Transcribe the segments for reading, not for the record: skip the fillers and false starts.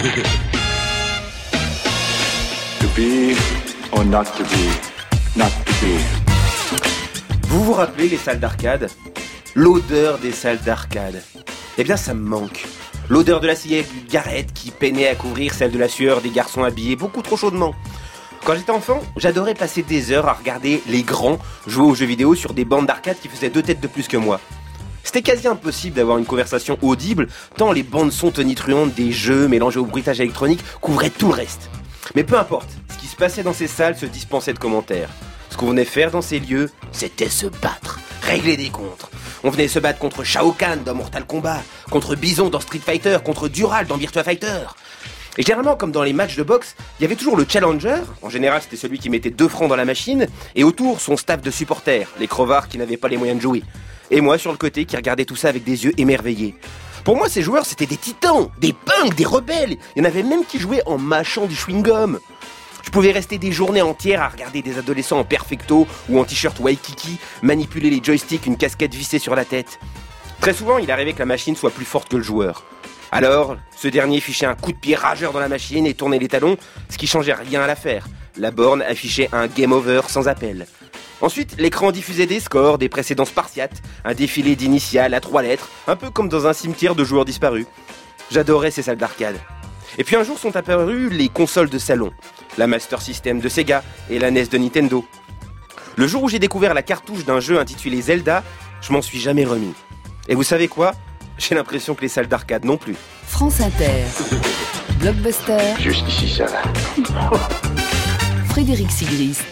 To be or not to be, not to be. Vous vous rappelez les salles d'arcade ? L'odeur des salles d'arcade. Eh bien, ça me manque. L'odeur de la cigarette qui peinait à couvrir celle de la sueur des garçons habillés beaucoup trop chaudement. Quand j'étais enfant, j'adorais passer des heures à regarder les grands jouer aux jeux vidéo sur des bandes d'arcade qui faisaient 2 têtes de plus que moi. C'était quasi impossible d'avoir une conversation audible, tant les bandes son tonitruantes des jeux mélangés au bruitage électronique couvraient tout le reste. Mais peu importe, ce qui se passait dans ces salles se dispensait de commentaires. Ce qu'on venait faire dans ces lieux, c'était se battre, régler des comptes. On venait se battre contre Shao Kahn dans Mortal Kombat, contre Bison dans Street Fighter, contre Dural dans Virtua Fighter. Et généralement, comme dans les matchs de boxe, il y avait toujours le challenger, en général c'était celui qui mettait 2 francs dans la machine, et autour son staff de supporters, les crevards qui n'avaient pas les moyens de jouer. Et moi sur le côté qui regardais tout ça avec des yeux émerveillés. Pour moi ces joueurs c'était des titans, des punks, des rebelles, il y en avait même qui jouaient en mâchant du chewing-gum. Je pouvais rester des journées entières à regarder des adolescents en perfecto ou en t-shirt Waikiki manipuler les joysticks, une casquette vissée sur la tête. Très souvent, il arrivait que la machine soit plus forte que le joueur. Alors, ce dernier fichait un coup de pied rageur dans la machine et tournait les talons, ce qui changeait rien à l'affaire. La borne affichait un game over sans appel. Ensuite, l'écran diffusait des scores, des précédents spartiates, un défilé d'initiales à 3 lettres, un peu comme dans un cimetière de joueurs disparus. J'adorais ces salles d'arcade. Et puis un jour sont apparues les consoles de salon, la Master System de Sega et la NES de Nintendo. Le jour où j'ai découvert la cartouche d'un jeu intitulé Zelda, je m'en suis jamais remis. Et vous savez quoi ? J'ai l'impression que les salles d'arcade non plus. France Inter, Blockbuster, Jusqu'ici, ça va. Frédéric Sigrist.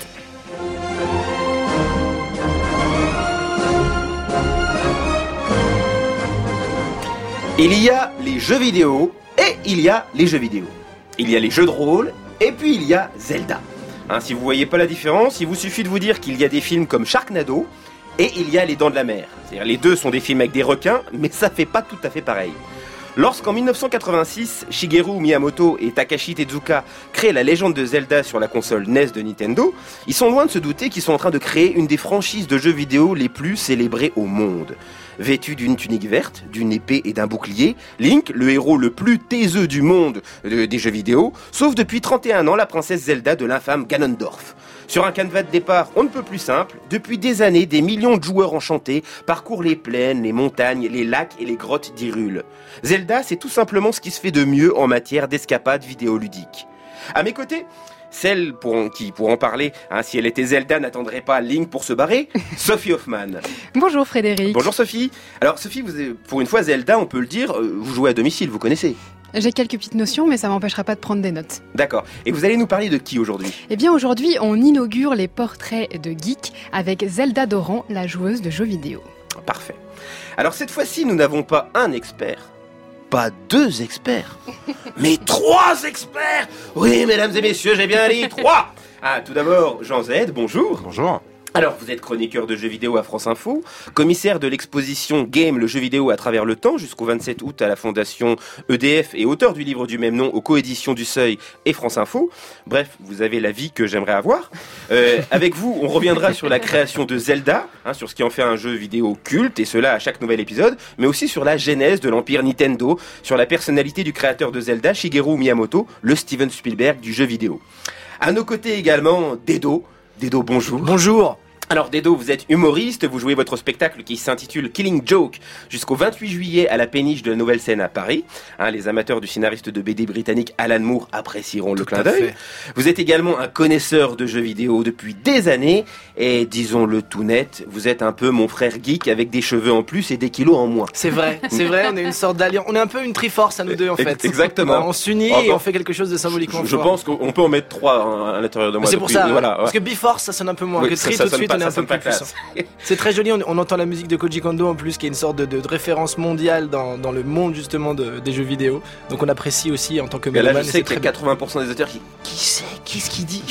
Il y a les jeux vidéo et il y a les jeux vidéo. Il y a les jeux de rôle et puis il y a Zelda. Si vous voyez pas la différence, il vous suffit de vous dire qu'il y a des films comme Sharknado et il y a Les Dents de la Mer. C'est-à-dire les deux sont des films avec des requins, mais ça fait pas tout à fait pareil. Lorsqu'en 1986, Shigeru Miyamoto et Takashi Tezuka créent la légende de Zelda sur la console NES de Nintendo, ils sont loin de se douter qu'ils sont en train de créer une des franchises de jeux vidéo les plus célébrées au monde. Vêtu d'une tunique verte, d'une épée et d'un bouclier, Link, le héros le plus taiseux du monde des jeux vidéo, sauve depuis 31 ans la princesse Zelda de l'infâme Ganondorf. Sur un canevas de départ on ne peut plus simple, depuis des années, des millions de joueurs enchantés parcourent les plaines, les montagnes, les lacs et les grottes d'Hyrule. Zelda, c'est tout simplement ce qui se fait de mieux en matière d'escapade vidéoludique. À mes côtés, celle qui, pour en parler, si elle était Zelda, n'attendrait pas Link pour se barrer, Sophie Hoffman. Bonjour Frédéric. Bonjour Sophie. Alors Sophie, pour une fois Zelda, on peut le dire, vous jouez à domicile, vous connaissez ? J'ai quelques petites notions, mais ça m'empêchera pas de prendre des notes. D'accord. Et vous allez nous parler de qui aujourd'hui ? Eh bien aujourd'hui, on inaugure les portraits de geeks avec Zelda Doran, la joueuse de jeux vidéo. Parfait. Alors cette fois-ci, nous n'avons pas un expert, pas 2 experts, mais 3 experts. Oui, mesdames et messieurs, j'ai bien dit 3. Tout d'abord, Jean Z, bonjour. Bonjour. Alors, vous êtes chroniqueur de jeux vidéo à France Info, commissaire de l'exposition Game, le jeu vidéo à travers le temps, jusqu'au 27 août à la fondation EDF et auteur du livre du même nom aux coéditions du Seuil et France Info. Bref, vous avez la vie que j'aimerais avoir. Avec vous, on reviendra sur la création de Zelda, sur ce qui en fait un jeu vidéo culte, et cela à chaque nouvel épisode, mais aussi sur la genèse de l'empire Nintendo, sur la personnalité du créateur de Zelda, Shigeru Miyamoto, le Steven Spielberg du jeu vidéo. À nos côtés également, Dedo. Dedo, bonjour. Bonjour. Alors Dedo, vous êtes humoriste, vous jouez votre spectacle qui s'intitule Killing Joke jusqu'au 28 juillet à la péniche de la Nouvelle Scène à Paris. Les amateurs du scénariste de BD britannique Alan Moore apprécieront le clin d'œil. Vous êtes également un connaisseur de jeux vidéo depuis des années et disons-le tout net, vous êtes un peu mon frère geek avec des cheveux en plus et des kilos en moins. C'est vrai, on est une sorte d'alliance, on est un peu une triforce à nous deux en fait. Exactement. On s'unit et on fait quelque chose de symboliquement Je pense qu'on peut en mettre 3 à l'intérieur de moi. C'est pour ça, voilà, parce que Biforce ça sonne un peu moins, oui, que Tri tout de suite on est un peu plus puissant. C'est très joli, on entend la musique de Koji Kondo en plus qui est une sorte de référence mondiale dans le monde justement des jeux vidéo, donc on apprécie aussi en tant que mélomane. Là je sais qu'il y a 80% des auteurs qu'est-ce qu'il dit.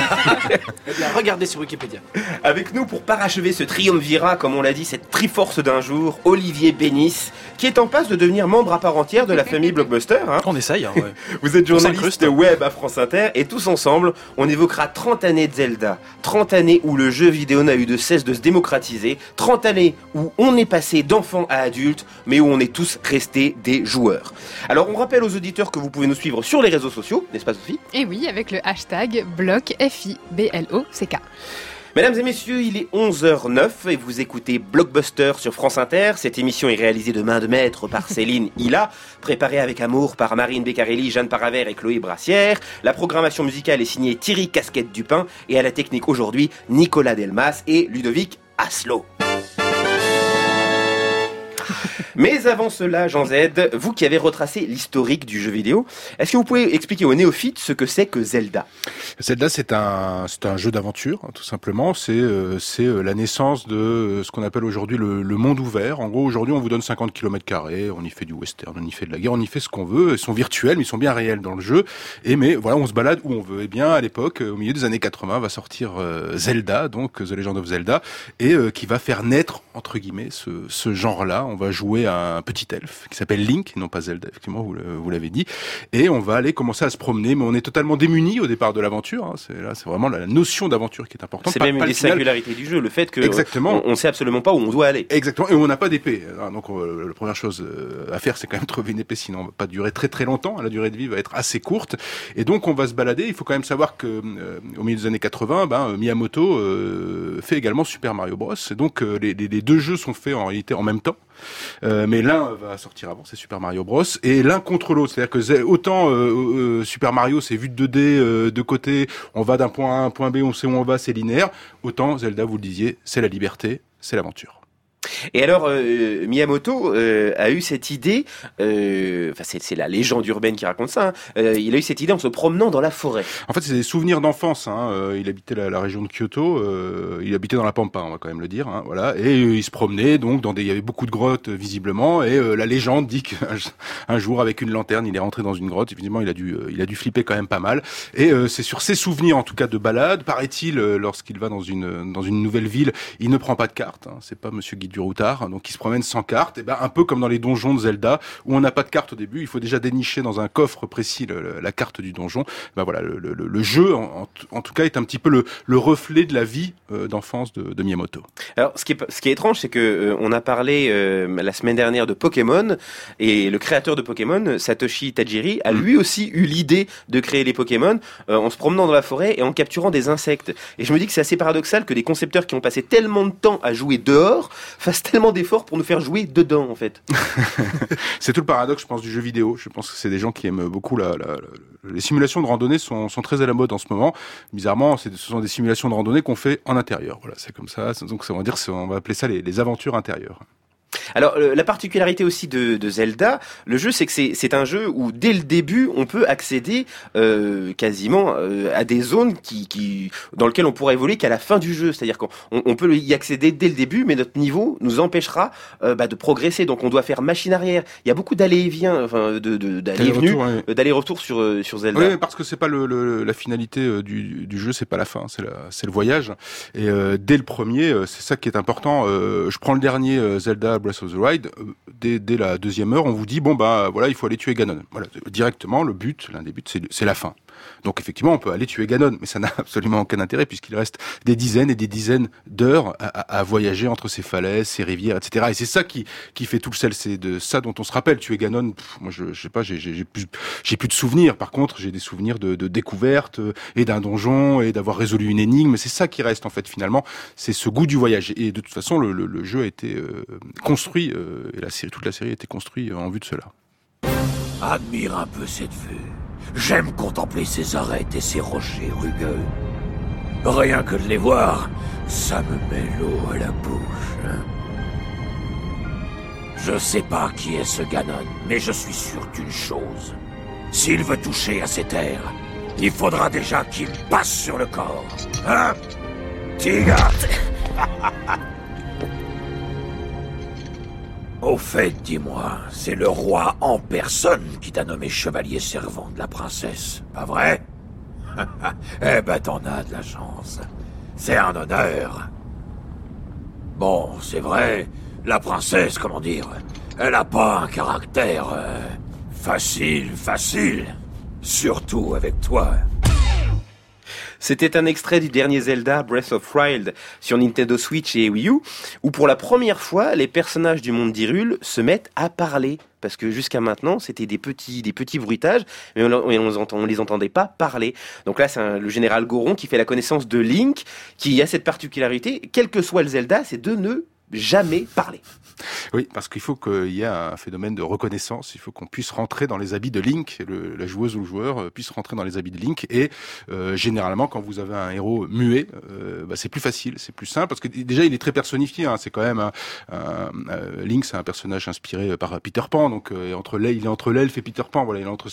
Eh bien, regardez sur Wikipédia. Avec nous pour parachever ce triumvirat, comme on l'a dit, cette triforce d'un jour, Olivier Bénis, qui est en passe de devenir membre à part entière de la famille Blockbuster. On essaye, ouais. Vous êtes journaliste web à France Inter et tous ensemble, on évoquera 30 années de Zelda, 30 années où le jeu vidéo vidéo n'a eu de cesse de se démocratiser. 30 années où on est passé d'enfants à adultes, mais où on est tous restés des joueurs. Alors on rappelle aux auditeurs que vous pouvez nous suivre sur les réseaux sociaux, n'est-ce pas Sophie ? Et oui, avec le hashtag BLOCK. Mesdames et messieurs, il est 11h09 et vous écoutez Blockbuster sur France Inter. Cette émission est réalisée de main de maître par Céline Hilla, préparée avec amour par Marine Beccarelli, Jeanne Paravert et Chloé Brassière. La programmation musicale est signée Thierry Casquette-Dupin et à la technique aujourd'hui, Nicolas Delmas et Ludovic Asselot. Mais avant cela, Jean Z, vous qui avez retracé l'historique du jeu vidéo, est-ce que vous pouvez expliquer aux néophytes ce que c'est que Zelda ? Zelda, c'est un jeu d'aventure, hein, tout simplement. C'est la naissance de ce qu'on appelle aujourd'hui le monde ouvert. En gros, aujourd'hui, on vous donne 50 km², on y fait du western, on y fait de la guerre, on y fait ce qu'on veut. Ils sont virtuels, mais ils sont bien réels dans le jeu. Mais voilà, on se balade où on veut. Et bien, à l'époque, au milieu des années 80, va sortir Zelda, donc The Legend of Zelda, et qui va faire naître, entre guillemets, ce genre-là. On va jouer à un petit elfe qui s'appelle Link, non pas Zelda, effectivement, vous l'avez dit, et on va aller commencer à se promener, mais on est totalement démunis au départ de l'aventure, hein. C'est vraiment la notion d'aventure qui est importante. C'est même une des singularités du jeu, le fait que on sait absolument pas où on doit aller. Exactement, et on n'a pas d'épée. Donc la première chose à faire, c'est quand même trouver une épée, sinon on va pas durer très très longtemps, la durée de vie va être assez courte, et donc on va se balader. Il faut quand même savoir que au milieu des années 80, Miyamoto fait également Super Mario Bros, et donc les deux jeux sont faits en réalité en même temps. Mais l'un va sortir avant, c'est Super Mario Bros, et l'un contre l'autre, c'est-à-dire que autant Super Mario c'est vu de 2D de côté, on va d'un point A à un point B, on sait où on va, c'est linéaire, autant Zelda, vous le disiez, c'est la liberté, c'est l'aventure. Et alors, Miyamoto a eu cette idée, c'est la légende urbaine qui raconte ça, il a eu cette idée en se promenant dans la forêt. En fait, c'est des souvenirs d'enfance, il habitait la région de Kyoto, il habitait dans la Pampa, on va quand même le dire, voilà, et il se promenait, donc, il y avait beaucoup de grottes, visiblement, et la légende dit qu'un jour, avec une lanterne, il est rentré dans une grotte, évidemment, il a dû flipper quand même pas mal, et c'est sur ses souvenirs, en tout cas, de balade, paraît-il, lorsqu'il va dans une nouvelle ville, il ne prend pas de carte, c'est pas Monsieur Guy du Routard, donc il se promène sans carte, et un peu comme dans les donjons de Zelda, où on n'a pas de carte au début, il faut déjà dénicher dans un coffre précis la carte du donjon. Voilà, le jeu, en tout cas, est un petit peu le reflet de la vie d'enfance de Miyamoto. Alors, ce qui est étrange, c'est que on a parlé la semaine dernière de Pokémon, et le créateur de Pokémon, Satoshi Tajiri, a lui aussi eu l'idée de créer les Pokémon en se promenant dans la forêt et en capturant des insectes. Et je me dis que c'est assez paradoxal que des concepteurs qui ont passé tellement de temps à jouer dehors fassent tellement d'efforts pour nous faire jouer dedans, en fait. C'est tout le paradoxe, je pense, du jeu vidéo. Je pense que c'est des gens qui aiment beaucoup les simulations de randonnée sont très à la mode en ce moment. Bizarrement, ce sont des simulations de randonnée qu'on fait en intérieur. Voilà, c'est comme ça. Donc, on va appeler ça les aventures intérieures. Alors, la particularité aussi de Zelda, le jeu, c'est que c'est un jeu où, dès le début, on peut accéder quasiment à des zones dans lesquelles on pourra évoluer qu'à la fin du jeu. C'est-à-dire qu'on peut y accéder dès le début, mais notre niveau nous empêchera de progresser. Donc, on doit faire machine arrière. Il y a beaucoup d'allées et viens, d'allées et venues, d'aller-retour sur Zelda. Oui, parce que c'est pas la finalité du jeu, c'est pas la fin, c'est le voyage. Et dès le premier, c'est ça qui est important. Je prends le dernier Zelda Breath of the Wild, dès la deuxième heure, on vous dit voilà, il faut aller tuer Ganon. Voilà, directement, l'un des buts, c'est la fin. Donc effectivement, on peut aller tuer Ganon, mais ça n'a absolument aucun intérêt puisqu'il reste des dizaines et des dizaines d'heures à voyager entre ces falaises, ces rivières, etc. Et c'est ça qui fait tout le sel. C'est de ça dont on se rappelle. Tuer Ganon, moi je sais pas, j'ai plus de souvenirs. Par contre, j'ai des souvenirs de découvertes et d'un donjon et d'avoir résolu une énigme. C'est ça qui reste en fait finalement. C'est ce goût du voyage. Et de toute façon, le jeu a été construit et toute la série a été construite en vue de cela. Admire un peu cette vue. J'aime contempler ces arêtes et ces rochers rugueux. Rien que de les voir, ça me met l'eau à la bouche. Je sais pas qui est ce Ganon, mais je suis sûr d'une chose. S'il veut toucher à ces terres, il faudra déjà qu'il passe sur le corps. Hein, Tigre? Au fait, dis-moi, c'est le roi en personne qui t'a nommé chevalier servant de la princesse, pas vrai? Eh ben, t'en as de la chance. C'est un honneur. Bon, c'est vrai, la princesse, comment dire, elle a pas un caractère facile. Surtout avec toi. C'était un extrait du dernier Zelda, Breath of Wild, sur Nintendo Switch et Wii U, où pour la première fois, les personnages du monde d'Hyrule se mettent à parler. Parce que jusqu'à maintenant, c'était des petits bruitages, mais on les entendait pas parler. Donc là, c'est le général Goron qui fait la connaissance de Link, qui a cette particularité, quel que soit le Zelda, c'est de ne jamais parler. Oui, parce qu'il faut qu'il y ait un phénomène de reconnaissance, il faut qu'on puisse rentrer dans les habits de Link, la joueuse ou le joueur puisse rentrer dans les habits de Link, et généralement quand vous avez un héros muet, c'est plus facile, c'est plus simple, parce que déjà il est très personnifié, hein, c'est quand même Link, c'est un personnage inspiré par Peter Pan, donc il est entre l'elfe et Peter Pan, voilà, il est entre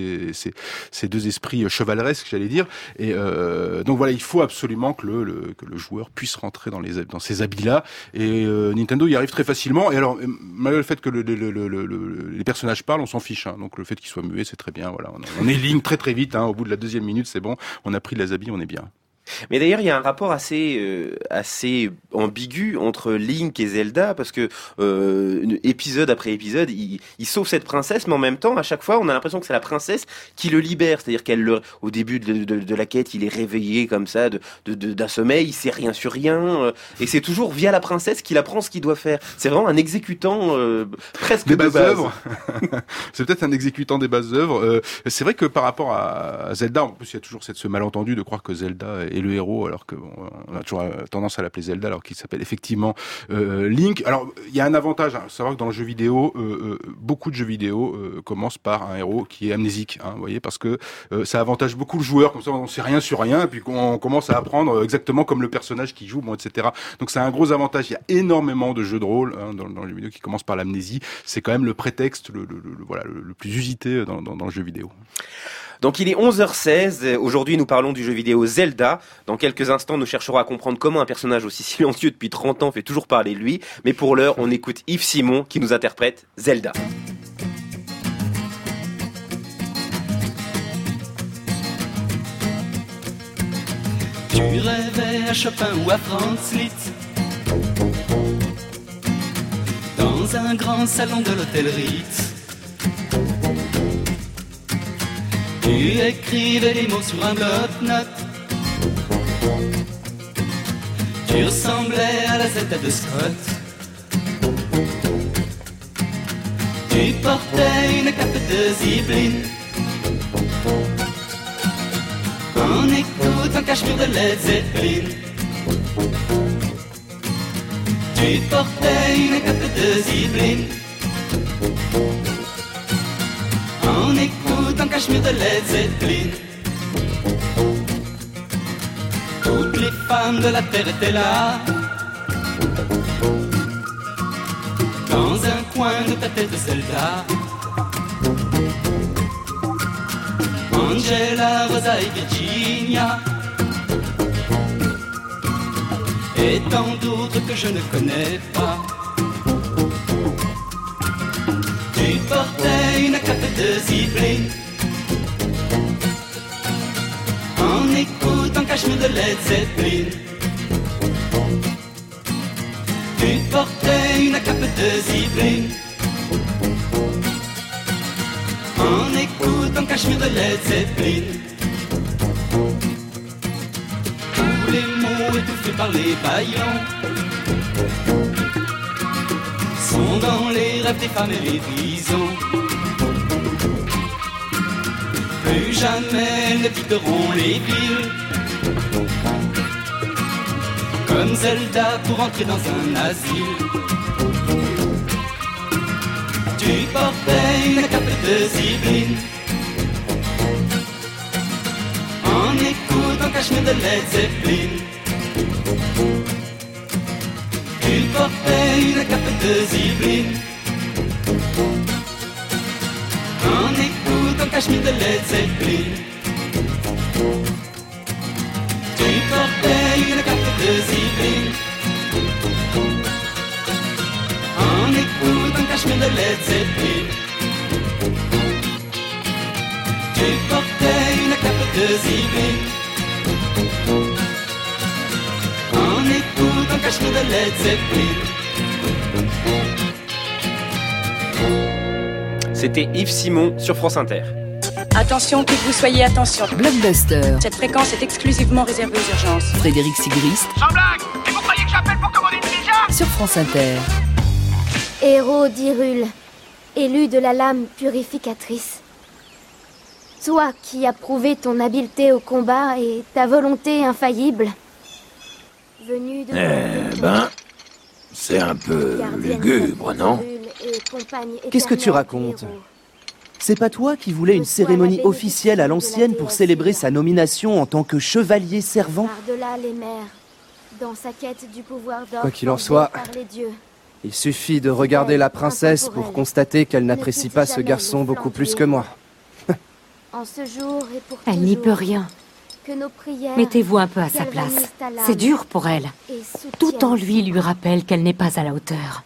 ces deux esprits chevaleresques, j'allais dire, et donc voilà, il faut absolument que le joueur puisse rentrer dans ces habits-là, et Nintendo y arrive très facilement. Et alors, malgré le fait que les personnages parlent, on s'en fiche. Hein. Donc le fait qu'ils soient muets, c'est très bien. Voilà, on est ligne très très vite. Hein. Au bout de la 2e minute, c'est bon. On a pris de la zabi, on est bien. Mais d'ailleurs, il y a un rapport assez ambigu entre Link et Zelda, parce que épisode après épisode, il sauve cette princesse, mais en même temps, à chaque fois, on a l'impression que c'est la princesse qui le libère. C'est-à-dire au début de la quête, il est réveillé comme ça d'un sommeil, il sait rien sur rien, et c'est toujours via la princesse qu'il apprend ce qu'il doit faire. C'est vraiment un exécutant presque des de bases base. œuvres. C'est peut-être un exécutant des bases œuvres. C'est vrai que par rapport à Zelda, en plus, il y a toujours ce malentendu de croire que Zelda est le héros, alors que on a toujours tendance à l'appeler Zelda, alors qu'il s'appelle effectivement Link. Alors, il y a un avantage, hein, savoir que dans le jeu vidéo, beaucoup de jeux vidéo commencent par un héros qui est amnésique, hein, vous voyez, parce que ça avantage beaucoup le joueur, comme ça on sait rien sur rien, et puis on commence à apprendre exactement comme le personnage qui joue, bon, etc. Donc c'est un gros avantage. Il y a énormément de jeux de rôle hein, dans le jeu vidéo qui commencent par l'amnésie. C'est quand même le prétexte, le plus usité dans le jeu vidéo. Donc il est 11h16, aujourd'hui nous parlons du jeu vidéo Zelda. Dans quelques instants nous chercherons à comprendre comment un personnage aussi silencieux depuis 30 ans fait toujours parler de lui. Mais pour l'heure on écoute Yves Simon qui nous interprète Zelda. Tu rêvais à Chopin ou à Franz Liszt dans un grand salon de l'hôtel Ritz. Tu écrivais des mots sur un bloc-notes. Tu ressemblais à la Zelda de Scott. Tu portais une cape de zibeline en écoutant Cachemire de Led Zeppelin. Tu portais une cape de zibeline en écoutant Cachemire de Led Zeppelin. Toutes les femmes de la terre étaient là, dans un coin de ta tête Zelda. Angela, Rosa et Virginia, et tant d'autres que je ne connais pas. Tu portais une cape de zibeline en écoutant Cachemire de Led Zeppelin. Tu portais une cape de zibeline en écoutant Cachemire de Led Zeppelin. Tous les mots étouffés par les baillons sont dans les rêves des femmes et les prisons. Plus jamais elles ne quitteront les villes comme Zelda pour entrer dans un asile. Tu portais une cape de zibeline en écoutant Cachemire de Led Zeppelin. Tu portais une cape de zibeline en écoutant Cachemire de Led Zeppelin. Tu portais une cape de zibeline en écoutant Cachemire de Led Zeppelin. Tu portais une cape de zibeline en écoutant Cachemire de Led Zeppelin. C'était Yves Simon sur France Inter. Attention, qui que vous soyez, attention. Blockbuster. Cette fréquence est exclusivement réservée aux urgences. Frédéric Sigrist. Sans blague! Et vous croyez que j'appelle pour commander une pizza? Sur France Inter. Héros d'Hyrule, élu de la lame purificatrice. Toi qui as prouvé ton habileté au combat et ta volonté infaillible. Venu de... c'est un peu lugubre, non? Qu'est-ce que tu racontes? C'est pas toi qui voulais une cérémonie officielle à l'ancienne pour célébrer sa nomination en tant que chevalier servant? Par-delà les mers, dans sa quête du pouvoir d'or. Quoi qu'il en soit, il suffit de regarder la princesse pour constater qu'elle n'apprécie pas ce garçon beaucoup plus que moi. En ce jour et pour elle n'y peut rien. Mettez-vous un peu à sa place. C'est dur pour elle. Tout en lui rappelle qu'elle n'est pas à la hauteur.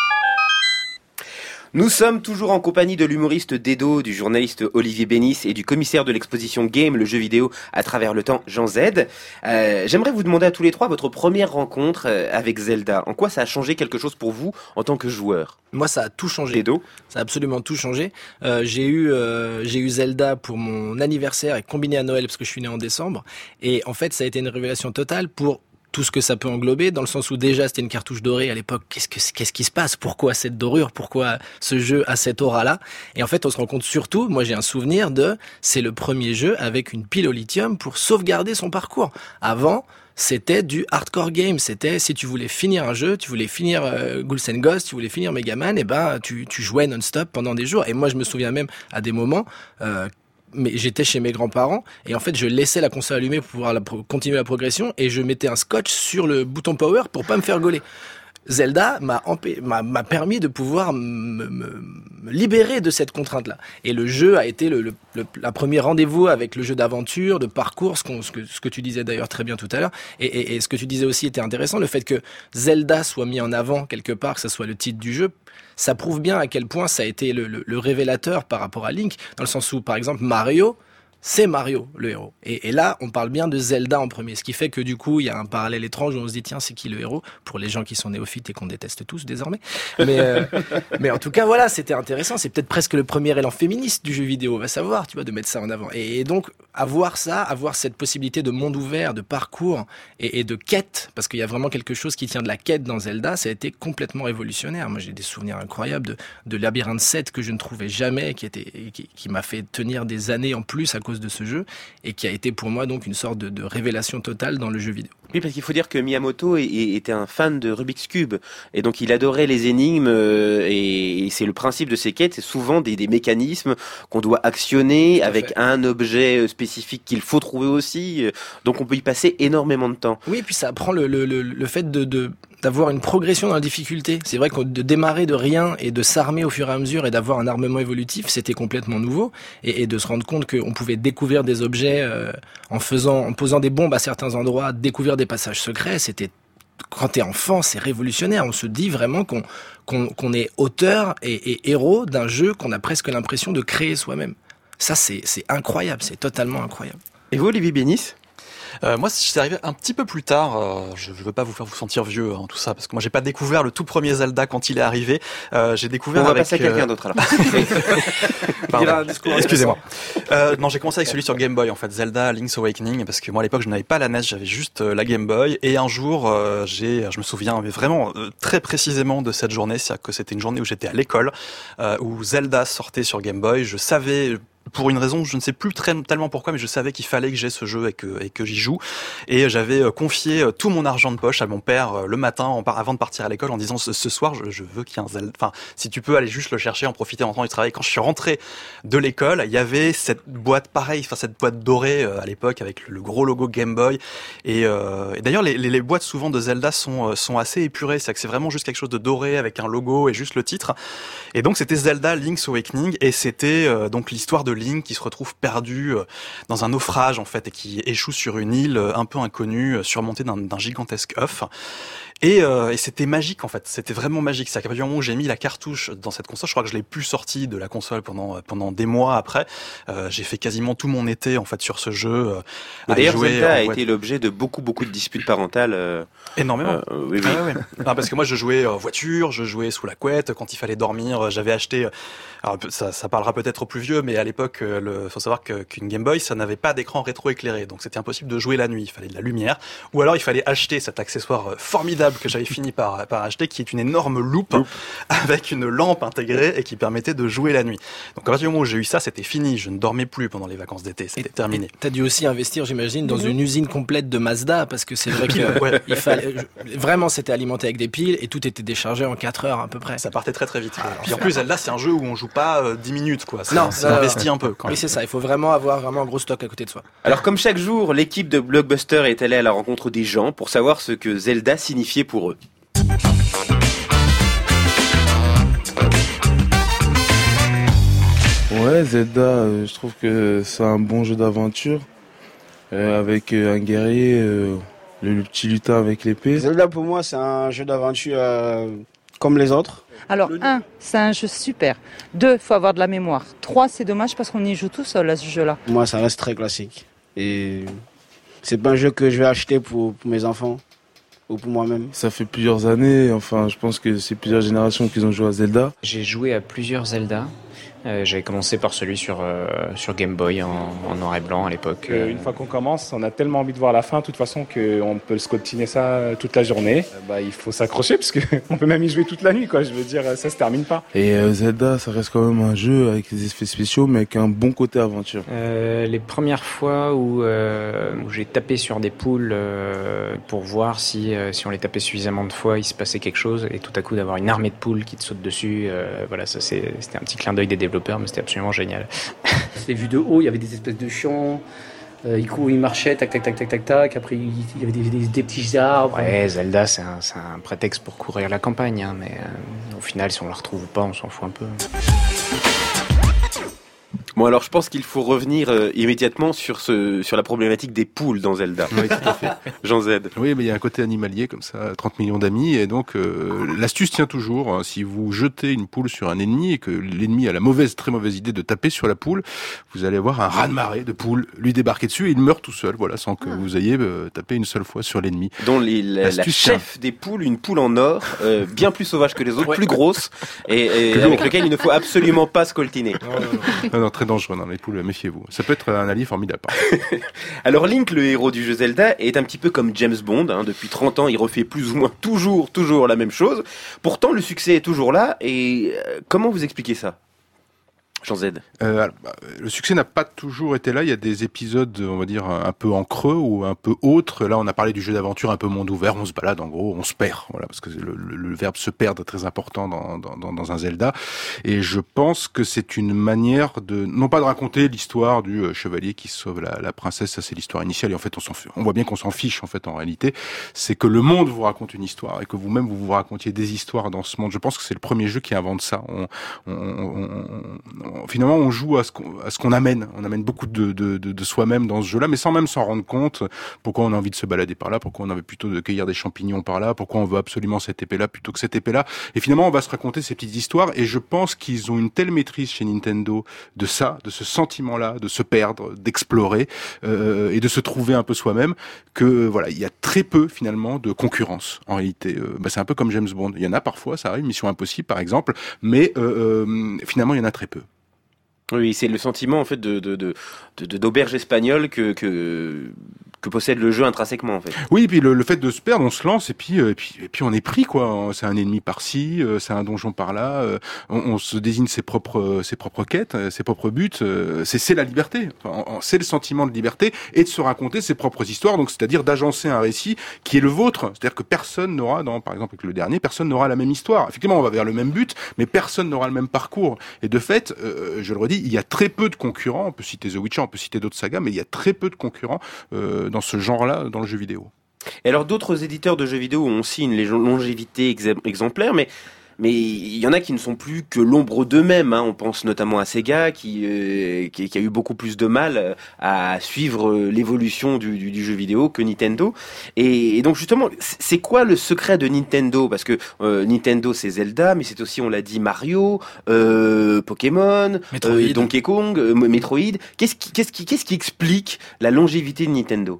Nous sommes toujours en compagnie de l'humoriste Dedo, du journaliste Olivier Bénis et du commissaire de l'exposition Game, le jeu vidéo à travers le temps, Jean Z. J'aimerais vous demander à tous les trois votre première rencontre avec Zelda. En quoi ça a changé quelque chose pour vous en tant que joueur? Moi, ça a tout changé. Dedo? Ça a absolument tout changé. J'ai eu Zelda pour mon anniversaire et combiné à Noël parce que je suis né en décembre. Et en fait, ça a été une révélation totale pour tout ce que ça peut englober, dans le sens où déjà c'était une cartouche dorée à l'époque. Qu'est-ce qui se passe? Pourquoi cette dorure? Pourquoi ce jeu a cette aura-là? Et en fait, on se rend compte surtout, moi j'ai un souvenir c'est le premier jeu avec une pile au lithium pour sauvegarder son parcours. Avant, c'était du hardcore game. C'était, si tu voulais finir un jeu, tu voulais finir Ghouls and Ghosts, tu voulais finir Mega Man, et ben tu jouais non-stop pendant des jours. Et moi je me souviens même à des moments mais j'étais chez mes grands-parents et en fait je laissais la console allumée pour pouvoir continuer la progression et je mettais un scotch sur le bouton power pour pas me faire gauler. Zelda m'a permis de pouvoir me libérer de cette contrainte-là. Et le jeu a été la premier rendez-vous avec le jeu d'aventure, de parcours, ce que tu disais d'ailleurs très bien tout à l'heure. Et ce que tu disais aussi était intéressant, le fait que Zelda soit mis en avant quelque part, que ce soit le titre du jeu. Ça prouve bien à quel point ça a été le révélateur par rapport à Link, dans le sens où, par exemple, Mario, c'est Mario, le héros. Et là, on parle bien de Zelda en premier, ce qui fait que du coup, il y a un parallèle étrange où on se dit, tiens, c'est qui le héros? Pour les gens qui sont néophytes et qu'on déteste tous désormais. Mais en tout cas, voilà, c'était intéressant. C'est peut-être presque le premier élan féministe du jeu vidéo, on va savoir, tu vois, de mettre ça en avant. Et donc, avoir cette possibilité de monde ouvert, de parcours et de quête, parce qu'il y a vraiment quelque chose qui tient de la quête dans Zelda, ça a été complètement révolutionnaire. Moi, j'ai des souvenirs incroyables de Labyrinthe 7 que je ne trouvais jamais, qui m'a fait tenir des années en plus à cause de ce jeu et qui a été pour moi donc une sorte de révélation totale dans le jeu vidéo. Oui, parce qu'il faut dire que Miyamoto était un fan de Rubik's Cube et donc il adorait les énigmes et c'est le principe de ces quêtes, c'est souvent des mécanismes qu'on doit actionner avec un objet spécifique qu'il faut trouver aussi, donc on peut y passer énormément de temps. Oui, et puis ça apprend le fait d'avoir une progression dans la difficulté. C'est vrai que de démarrer de rien et de s'armer au fur et à mesure et d'avoir un armement évolutif, c'était complètement nouveau. Et de se rendre compte qu'on pouvait découvrir des objets en posant des bombes à certains endroits, découvrir des passages secrets, c'était... Quand t'es enfant, c'est révolutionnaire. On se dit vraiment qu'on est auteur et héros d'un jeu qu'on a presque l'impression de créer soi-même. Ça, c'est incroyable, c'est totalement incroyable. Et vous, Olivier Bénis ? Moi, c'est arrivé un petit peu plus tard. Je veux pas vous faire vous sentir vieux, tout ça, parce que moi, j'ai pas découvert le tout premier Zelda quand il est arrivé. J'ai découvert. On va passer à quelqu'un d'autre alors. Pardon. Excusez-moi. Non, j'ai commencé avec celui sur Game Boy, en fait, Zelda Link's Awakening, parce que moi, à l'époque, je n'avais pas la NES, j'avais juste la Game Boy. Et un jour, je me souviens vraiment très précisément de cette journée, c'est-à-dire que c'était une journée où j'étais à l'école, où Zelda sortait sur Game Boy. Je savais. Pour une raison, je ne sais plus tellement pourquoi, mais je savais qu'il fallait que j'aie ce jeu et que j'y joue. Et j'avais confié tout mon argent de poche à mon père le matin avant de partir à l'école en disant ce soir, je veux qu'il y ait un Zelda. Enfin, si tu peux aller juste le chercher, en profiter en rentrant du travail. Quand je suis rentré de l'école, il y avait cette boîte pareille, cette boîte dorée à l'époque avec le gros logo Game Boy. Et d'ailleurs, les boîtes souvent de Zelda sont assez épurées. C'est-à-dire que c'est vraiment juste quelque chose de doré avec un logo et juste le titre. Et donc c'était Zelda Link's Awakening et c'était donc l'histoire de Link qui se retrouve perdu dans un naufrage en fait et qui échoue sur une île un peu inconnue surmontée d'un gigantesque œuf. Et c'était magique en fait, c'était vraiment magique. C'est à partir du moment où j'ai mis la cartouche dans cette console, je crois que je l'ai plus sortie de la console pendant des mois après. J'ai fait quasiment tout mon été en fait sur ce jeu. D'ailleurs, Zelda a été l'objet de beaucoup de disputes parentales. Énormément. Oui. Ah ouais. Non, parce que moi je jouais voiture, je jouais sous la couette quand il fallait dormir. J'avais acheté, alors ça parlera peut-être aux plus vieux, mais à l'époque l'époque, faut savoir qu'une Game Boy, ça n'avait pas d'écran rétroéclairé, donc c'était impossible de jouer la nuit. Il fallait de la lumière, ou alors il fallait acheter cet accessoire formidable que j'avais fini par acheter, qui est une énorme loupe avec une lampe intégrée et qui permettait de jouer la nuit. Donc à partir du moment où j'ai eu ça, c'était fini. Je ne dormais plus pendant les vacances d'été. C'était terminé. T'as dû aussi investir, j'imagine, dans une usine complète de Mazda, parce que c'est vrai que il fallait vraiment, c'était alimenté avec des piles et tout était déchargé en 4 heures à peu près. Ça partait très très vite. Puis en plus, Zelda, c'est un jeu où on joue pas 10 minutes, quoi. C'est investi un peu. Quand même. Oui, c'est ça. Il faut vraiment avoir un gros stock à côté de soi. Alors, comme chaque jour, l'équipe de Blockbuster est allée à la rencontre des gens pour savoir ce que Zelda signifiait pour eux. Ouais, Zelda, je trouve que c'est un bon jeu d'aventure avec un guerrier, le petit lutin avec l'épée. Zelda, pour moi, c'est un jeu d'aventure comme les autres. Alors, 1, c'est un jeu super. 2, faut avoir de la mémoire. 3, c'est dommage parce qu'on y joue tout seul à ce jeu-là. Moi, ça reste très classique. Et c'est pas un jeu que je vais acheter pour mes enfants ou pour moi-même. Ça fait plusieurs années, enfin, je pense que c'est plusieurs générations qu'ils ont joué à Zelda. J'ai joué à plusieurs Zelda. J'avais commencé par celui sur Game Boy en noir et blanc à l'époque. Une fois qu'on commence, on a tellement envie de voir la fin, de toute façon, qu'on peut se continuer ça toute la journée. Il faut s'accrocher parce qu'on peut même y jouer toute la nuit, quoi. Je veux dire, ça se termine pas. Et Zelda, ça reste quand même un jeu avec des effets spéciaux, mais avec un bon côté aventure. Les premières fois où j'ai tapé sur des poules pour voir si on les tapait suffisamment de fois, il se passait quelque chose, et tout à coup d'avoir une armée de poules qui te saute dessus, voilà, ça c'était un petit clin d'œil des développeurs, mais c'était absolument génial. C'était vu de haut, il y avait des espèces de champs, il marchait, tac, tac, tac, tac, tac, tac, après il y avait des petits arbres. Ouais, Zelda, c'est un prétexte pour courir la campagne, hein, mais au final, si on la retrouve ou pas, on s'en fout un peu. Bon, alors je pense qu'il faut revenir immédiatement sur la problématique des poules dans Zelda. Oui, tout à fait. Jean Z. Oui, mais il y a un côté animalier comme ça, 30 millions d'amis, et donc l'astuce tient toujours. Hein. Si vous jetez une poule sur un ennemi et que l'ennemi a la très mauvaise idée de taper sur la poule, vous allez avoir un raz-de-marée de poules lui débarquer dessus et il meurt tout seul, voilà, sans que vous ayez tapé une seule fois sur l'ennemi. Dont la chef des poules, une poule en or, bien plus sauvage que les autres, plus grosse, et avec lequel il ne faut absolument pas scoltiner. Non, très dangereux, les poules, méfiez-vous. Ça peut être un allié formidable. Alors Link, le héros du jeu Zelda, est un petit peu comme James Bond. Depuis 30 ans, il refait plus ou moins toujours la même chose. Pourtant, le succès est toujours là. Et comment vous expliquez ça, Jean Z? Le succès n'a pas toujours été là. Il y a des épisodes, on va dire, un peu en creux ou un peu autres. Là, on a parlé du jeu d'aventure un peu monde ouvert. On se balade, en gros, on se perd. Voilà, parce que le verbe se perdre est très important dans un Zelda. Et je pense que c'est une manière non pas de raconter l'histoire du chevalier qui sauve la princesse. Ça, c'est l'histoire initiale. Et en fait, on voit bien qu'on s'en fiche, en fait, en réalité. C'est que le monde vous raconte une histoire et que vous-même, vous racontiez des histoires dans ce monde. Je pense que c'est le premier jeu qui invente ça. Finalement, on joue à ce qu'on amène. On amène beaucoup de soi-même dans ce jeu-là, mais sans même s'en rendre compte. Pourquoi on a envie de se balader par là, pourquoi on a envie plutôt de cueillir des champignons par là, pourquoi on veut absolument cette épée-là plutôt que cette épée-là. Et finalement, on va se raconter ces petites histoires. Et je pense qu'ils ont une telle maîtrise chez Nintendo de ça, de ce sentiment-là, de se perdre, d'explorer et de se trouver un peu soi-même, que voilà, il y a très peu finalement de concurrence. En réalité, c'est un peu comme James Bond. Il y en a parfois, ça arrive, Mission Impossible par exemple, mais finalement, il y en a très peu. Oui, c'est le sentiment en fait d'auberge espagnole que possède le jeu intrinsèquement en fait. Oui, et puis le fait de se perdre, on se lance et puis on est pris quoi. C'est un ennemi par-ci, c'est un donjon par-là. On se désigne ses propres quêtes, ses propres buts. C'est la liberté. Enfin, c'est le sentiment de liberté et de se raconter ses propres histoires. Donc c'est-à-dire d'agencer un récit qui est le vôtre. C'est-à-dire que personne n'aura, par exemple avec le dernier, personne n'aura la même histoire. Effectivement, on va vers le même but, mais personne n'aura le même parcours. Et de fait, je le redis, il y a très peu de concurrents. On peut citer The Witcher, on peut citer d'autres sagas, mais il y a très peu de concurrents dans ce genre-là, dans le jeu vidéo. Et alors d'autres éditeurs de jeux vidéo ont aussi une longévité exemplaire, mais il y en a qui ne sont plus que l'ombre d'eux-mêmes. On pense notamment à Sega qui a eu beaucoup plus de mal à suivre l'évolution du jeu vidéo que Nintendo. Et donc justement, c'est quoi le secret de Nintendo? Parce que Nintendo c'est Zelda, mais c'est aussi, on l'a dit, Mario, Pokémon, Donkey Kong, Metroid. Qu'est-ce qui explique la longévité de Nintendo?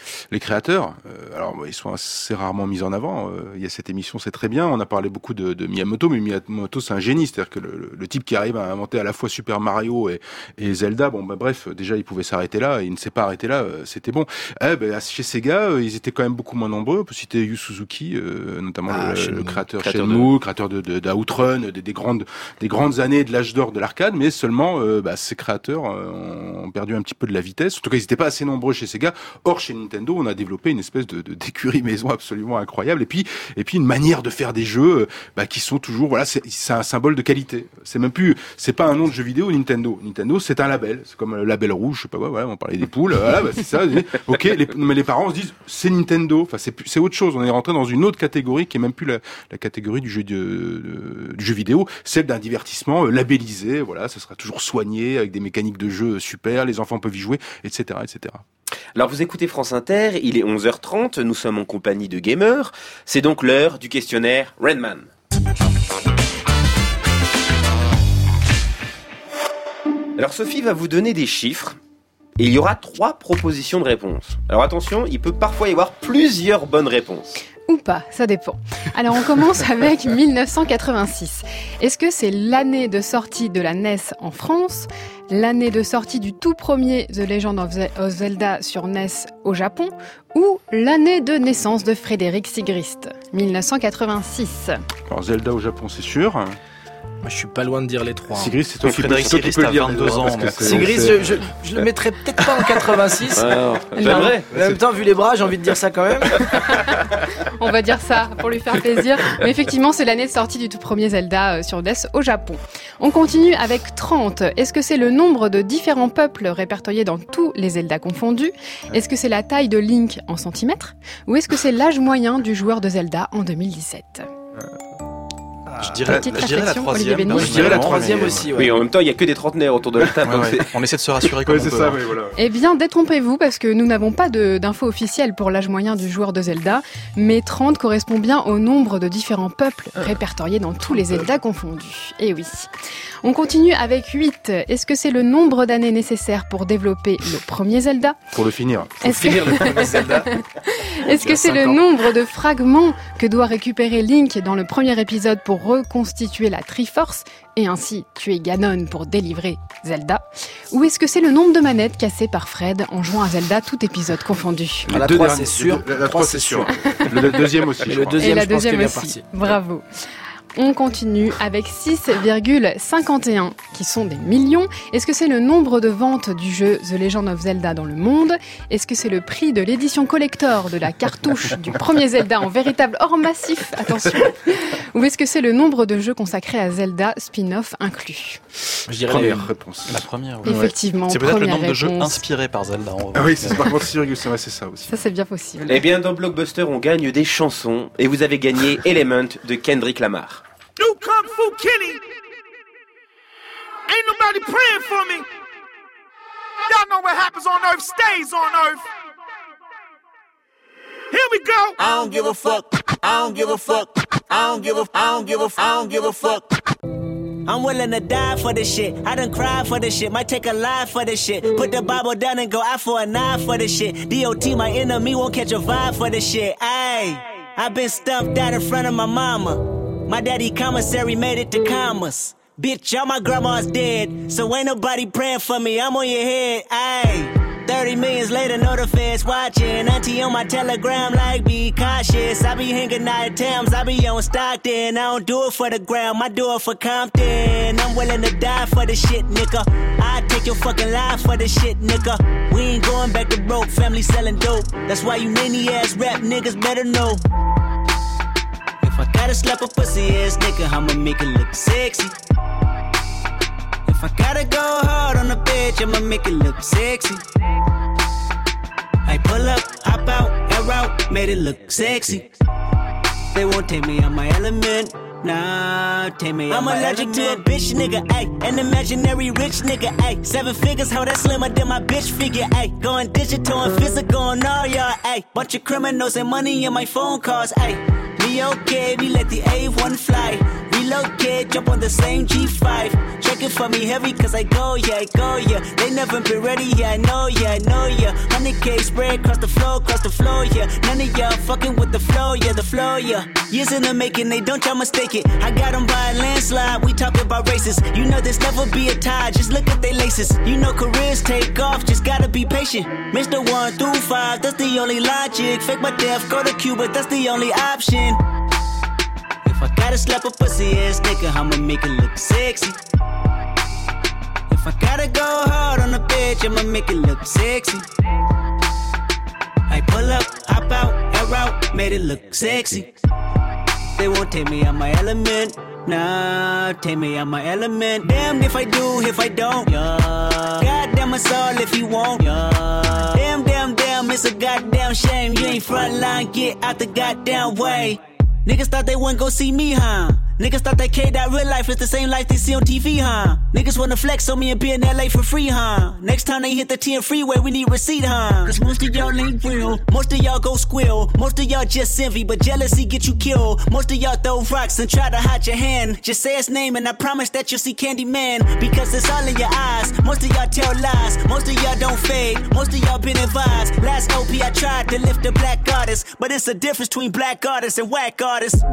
les créateurs. Alors ils sont assez rarement mis en avant. Il y a cette émission, c'est très bien. On a parlé beaucoup de Miyamoto, mais Miyamoto c'est un génie, c'est-à-dire que le type qui arrive à inventer à la fois Super Mario et Zelda, bref, déjà il pouvait s'arrêter là, il ne s'est pas arrêté là, c'était bon. Chez Sega, ils étaient quand même beaucoup moins nombreux. On peut citer Yu Suzuki, notamment le créateur Shenmue, créateur d'Outrun, des grandes années de l'âge d'or de l'arcade, mais seulement ces créateurs ont perdu un petit peu de la vitesse. En tout cas, ils n'étaient pas assez nombreux chez Sega. Or, chez Nintendo, on a développé une espèce d'écurie maison absolument incroyable. Et puis une manière de faire des jeux qui sont toujours, c'est un symbole de qualité. C'est pas un nom de jeu vidéo Nintendo. Nintendo, c'est un label. C'est comme le label rouge, je sais pas quoi. Voilà, on parlait des poules. C'est ça. Ok, mais les parents se disent, c'est Nintendo. Enfin, c'est autre chose. On est rentré dans une autre catégorie qui est même plus la catégorie du jeu vidéo, celle d'un divertissement labellisé. Voilà, ça sera toujours soigné avec des mécaniques de jeu super. Les enfants peuvent y jouer, etc., etc. Alors vous écoutez France Inter, il est 11h30, nous sommes en compagnie de gamers. C'est donc l'heure du questionnaire Redman. Alors Sophie va vous donner des chiffres et il y aura 3 propositions de réponse. Alors attention, il peut parfois y avoir plusieurs bonnes réponses. Ou pas, ça dépend. Alors on commence avec 1986. Est-ce que c'est l'année de sortie de la NES en France, l'année de sortie du tout premier The Legend of Zelda sur NES au Japon, ou l'année de naissance de Frédéric Sigrist, 1986? Alors Zelda au Japon, c'est sûr. Moi, je suis pas loin de dire les 3. Sigrist, c'est toi Frédéric Sigrist a 22 ans. Sigrist, je le mettrais peut-être pas en 86. J'aimerais. En même temps, vu les bras, j'ai envie de dire ça quand même. On va dire ça pour lui faire plaisir. Mais effectivement, c'est l'année de sortie du tout premier Zelda sur NES au Japon. On continue avec 30. Est-ce que c'est le nombre de différents peuples répertoriés dans tous les Zelda confondus? Est-ce que c'est la taille de Link en centimètres? Ou est-ce que c'est l'âge moyen du joueur de Zelda en 2017? Je dirais la troisième. Je dirais la troisième aussi. Ouais. Oui, en même temps, il n'y a que des trentenaires autour de la table. Ouais. On essaie de se rassurer comme on peut. Ça, oui, voilà. Eh bien, détrompez-vous, parce que nous n'avons pas d'infos officielles pour l'âge moyen du joueur de Zelda, mais 30 correspond bien au nombre de différents peuples répertoriés dans tous les Zelda confondus. Eh oui. On continue avec 8. Est-ce que c'est le nombre d'années nécessaires pour développer le premier Zelda? Pour le finir. Le premier Zelda. Est-ce que c'est le nombre de fragments que doit récupérer Link dans le premier épisode pour reconstituer la Triforce et ainsi tuer Ganon pour délivrer Zelda? Ou est-ce que c'est le nombre de manettes cassées par Fred en jouant à Zelda tout épisode confondu? La 3 c'est sûr. La 3 c'est sûr. Le deuxième aussi. Mais le deuxième, et la je pense qu'il est bien aussi. parti. Bravo. On continue avec 6,51 qui sont des millions. Est-ce que c'est le nombre de ventes du jeu The Legend of Zelda dans le monde? Est-ce que c'est le prix de l'édition collector de la cartouche du premier Zelda en véritable or massif? Attention. Ou est-ce que c'est le nombre de jeux consacrés à Zelda spin-off inclus? Je dirais première réponse. La première. Oui. Effectivement. C'est peut-être le nombre réponse. de jeux inspirés par Zelda. Ah oui, c'est par contre 6,5, c'est ça aussi. Ça c'est bien possible. Eh bien, dans Blockbuster, on gagne des chansons et vous avez gagné Element de Kendrick Lamar. New Kung Fu Kitty. Ain't nobody praying for me. Y'all know what happens on Earth stays on Earth. Here we go. I don't give a fuck. I don't give a fuck. I don't give a fuck. I'm willing to die for this shit. I done cried for this shit. Might take a lie for this shit. Put the Bible down and go out for a knife for this shit. DOT, my enemy, won't catch a vibe for this shit. Ayy, I've been stumped out in front of my mama. My daddy commissary made it to commas. Bitch, all my grandma's dead, so ain't nobody praying for me. I'm on your head, ayy. 30 millions later, know the feds watching. Auntie on my telegram like, be cautious. I be hanging out at Tams, I be on Stockton. I don't do it for the gram, I do it for Compton. I'm willing to die for this shit, nigga. I take your fucking life for this shit, nigga. We ain't going back to broke, family selling dope. That's why you nanny ass rap niggas better know. If I gotta slap a pussy ass nigga, I'ma make it look sexy. If I gotta go hard on a bitch, I'ma make it look sexy. I pull up, hop out, air out, made it look sexy. They won't take me on my element. Nah, take me I'm allergic to a bitch nigga, ayy. An imaginary rich nigga, ayy. 7 figures, how that slimmer than my bitch figure, ayy. Going digital and physical and all y'all, ayy. Bunch of criminals and money in my phone calls, ayy. Me okay, we let the A1 fly. relocate, jump on the same G5. Check it for me heavy, cause I go, yeah. They never been ready, yeah, I know, yeah. 100K spread across the floor, yeah. None of y'all fucking with the flow, yeah. Years in the making, they don't y'all mistake it. I got them by a landslide, we talking about races. You know this never be a tie, just look at they laces. You know careers take off, just gotta be patient. Mr. 1 through 5, that's the only logic. Fake my death, go to Cuba, that's the only option. If I gotta slap a pussy ass nigga, I'ma make it look sexy. If I gotta go hard on a bitch, I'ma make it look sexy. I pull up, hop out, air out, made it look sexy. They won't take me out my element. Nah, take me out my element. Damn if I do, if I don't. Yeah. Goddamn us all if you won't. Yeah. Damn, it's a goddamn shame. You ain't frontline, get out the goddamn way. Niggas thought they wouldn't go see me, huh? Niggas thought that K-Dot real life is the same life they see on TV, huh? Niggas wanna flex on me and be in LA for free, huh? Next time they hit the 10 freeway, we need receipt, huh? Cause most of y'all ain't real. Most of y'all go squill. Most of y'all just envy, but jealousy get you killed. Most of y'all throw rocks and try to hide your hand. Just say his name and I promise that you'll see Candyman. Because it's all in your eyes. Most of y'all tell lies. Most of y'all don't fade. Most of y'all been advised. Last OP I tried to lift a black artist, but it's a difference between black artists and whack artists.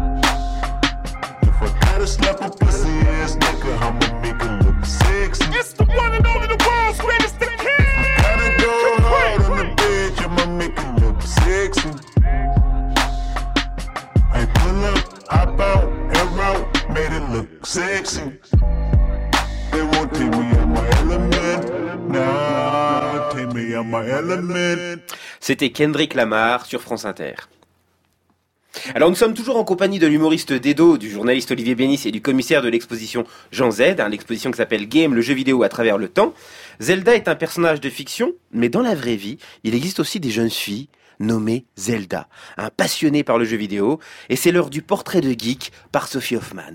Gotta slap a pussy ass nigga, I'ma make it look sexy. It's the one and only, the world's greatest, the king. Gotta go hard on the bitch, I'ma make it look sexy. I pull up, hop out, air out, made it look sexy. They won't take me out my element, nah, take me out my element. C'était Kendrick Lamar sur France Inter. Alors nous sommes toujours en compagnie de l'humoriste Dedo, du journaliste Olivier Bénis et du commissaire de l'exposition Jean Z, l'exposition qui s'appelle Game, le jeu vidéo à travers le temps. Zelda est un personnage de fiction, mais dans la vraie vie, il existe aussi des jeunes filles nommées Zelda, un passionné par le jeu vidéo, et c'est l'heure du portrait de geek par Sophie Hoffman.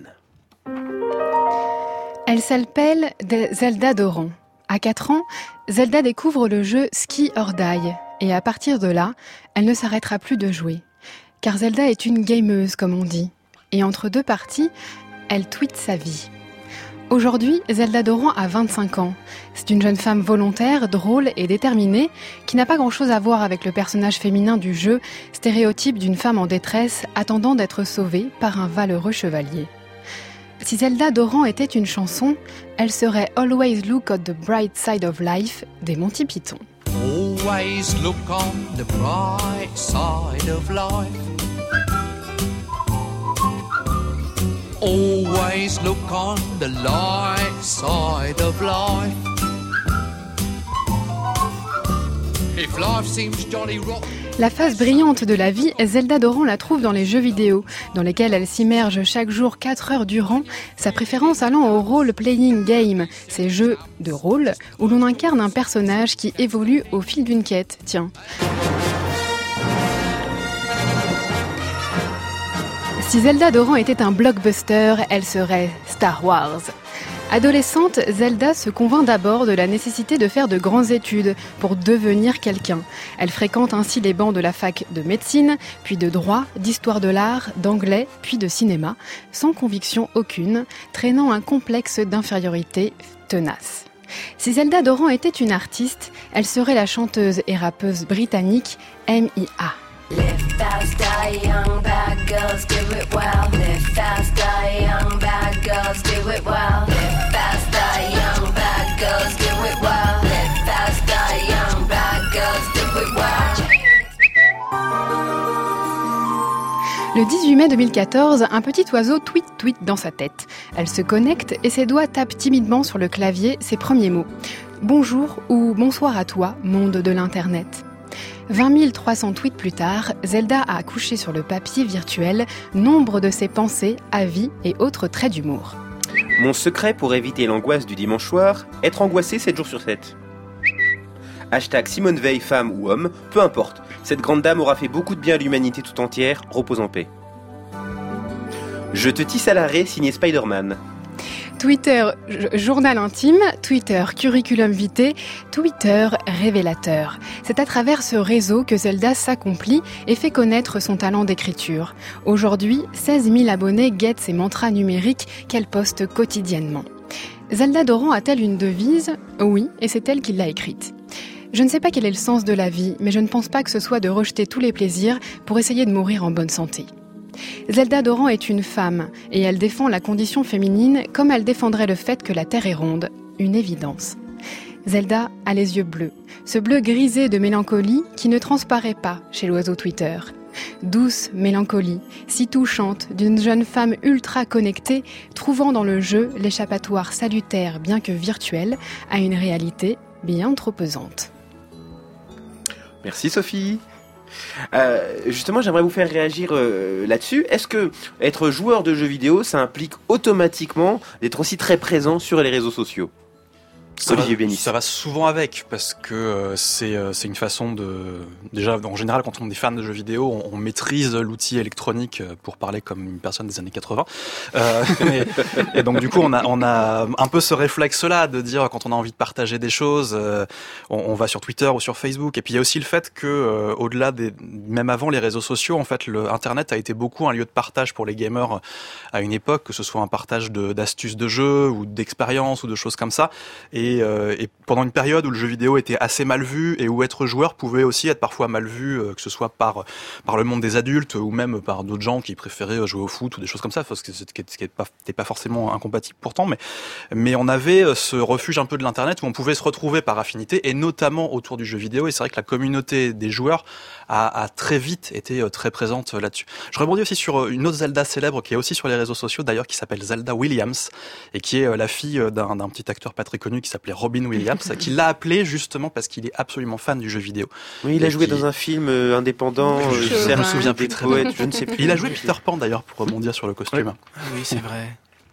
Elle s'appelle Zelda Doran. À 4 ans, Zelda découvre le jeu Ski or Die, et à partir de là, elle ne s'arrêtera plus de jouer. Car Zelda est une gameuse, comme on dit. Et entre deux parties, elle tweete sa vie. Aujourd'hui, Zelda Doran a 25 ans. C'est une jeune femme volontaire, drôle et déterminée, qui n'a pas grand-chose à voir avec le personnage féminin du jeu, stéréotype d'une femme en détresse attendant d'être sauvée par un valeureux chevalier. Si Zelda Doran était une chanson, elle serait « Always look on the bright side of life » des Monty Python. Always look on the bright side of life. Always look on the light side of life. If life seems jolly rotten. La face brillante de la vie, Zelda Doran la trouve dans les jeux vidéo, dans lesquels elle s'immerge chaque jour 4 heures durant, sa préférence allant au role-playing game, ces jeux de rôle où l'on incarne un personnage qui évolue au fil d'une quête. Tiens. Si Zelda Doran était un blockbuster, elle serait Star Wars. Adolescente, Zelda se convainc d'abord de la nécessité de faire de grandes études pour devenir quelqu'un. Elle fréquente ainsi les bancs de la fac de médecine, puis de droit, d'histoire de l'art, d'anglais, puis de cinéma, sans conviction aucune, traînant un complexe d'infériorité tenace. Si Zelda Doran était une artiste, elle serait la chanteuse et rappeuse britannique M.I.A. Live fast, die young, bad girls do it well. Live fast, die young, bad girls do it well. Live fast, die young, bad girls do it well. Live fast, die young, bad girls do it well. Le 18 mai 2014, un petit oiseau tweet dans sa tête. Elle se connecte et ses doigts tapent timidement sur le clavier ses premiers mots. Bonjour ou bonsoir à toi, monde de l'Internet. 20 300 tweets plus tard, Zelda a accouché sur le papier virtuel nombre de ses pensées, avis et autres traits d'humour. Mon secret pour éviter l'angoisse du dimanche soir, être angoissé 7 jours sur 7. Hashtag Simone Veil, femme ou homme, peu importe. Cette grande dame aura fait beaucoup de bien à l'humanité tout entière, repose en paix. Je te tisse à l'arrêt, signé Spider-Man. Twitter, journal intime, Twitter, curriculum vitae, Twitter, révélateur. C'est à travers ce réseau que Zelda s'accomplit et fait connaître son talent d'écriture. Aujourd'hui, 16 000 abonnés guettent ses mantras numériques qu'elle poste quotidiennement. Zelda Doran a-t-elle une devise ? Oui, et c'est elle qui l'a écrite. Je ne sais pas quel est le sens de la vie, mais je ne pense pas que ce soit de rejeter tous les plaisirs pour essayer de mourir en bonne santé. Zelda Doran est une femme, et elle défend la condition féminine comme elle défendrait le fait que la Terre est ronde, une évidence. Zelda a les yeux bleus, ce bleu grisé de mélancolie qui ne transparaît pas chez l'oiseau Twitter. Douce mélancolie, si touchante, d'une jeune femme ultra connectée, trouvant dans le jeu l'échappatoire salutaire bien que virtuel à une réalité bien trop pesante. Merci Sophie. Justement, j'aimerais vous faire réagir là-dessus. Est-ce que être joueur de jeux vidéo, ça implique automatiquement d'être aussi très présent sur les réseaux sociaux ? Ça va souvent avec, parce que c'est une façon de... Déjà, en général, quand on est fan de jeux vidéo, on maîtrise l'outil électronique, pour parler comme une personne des années 80. Et donc, du coup, on a un peu ce réflexe-là de dire, quand on a envie de partager des choses, on va sur Twitter ou sur Facebook. Et puis, il y a aussi le fait que, au-delà même avant les réseaux sociaux, en fait, Internet a été beaucoup un lieu de partage pour les gamers à une époque, que ce soit un partage d'astuces de jeux ou d'expériences ou de choses comme ça. Et pendant une période où le jeu vidéo était assez mal vu et où être joueur pouvait aussi être parfois mal vu, que ce soit par le monde des adultes ou même par d'autres gens qui préféraient jouer au foot ou des choses comme ça, parce que c'était pas forcément incompatible pourtant, mais on avait ce refuge un peu de l'internet où on pouvait se retrouver par affinité et notamment autour du jeu vidéo. Et c'est vrai que la communauté des joueurs a très vite été très présente là-dessus. Je rebondis aussi sur une autre Zelda célèbre qui est aussi sur les réseaux sociaux d'ailleurs, qui s'appelle Zelda Williams et qui est la fille d'un petit acteur pas très connu qui s'appelait Robin Williams, qui l'a appelé justement parce qu'il est absolument fan du jeu vidéo. Oui, il a joué dans un film indépendant. Je me souviens plus très bien. Je ne sais plus. Il a joué Peter Pan d'ailleurs, pour rebondir sur le costume. Ah oui, c'est vrai.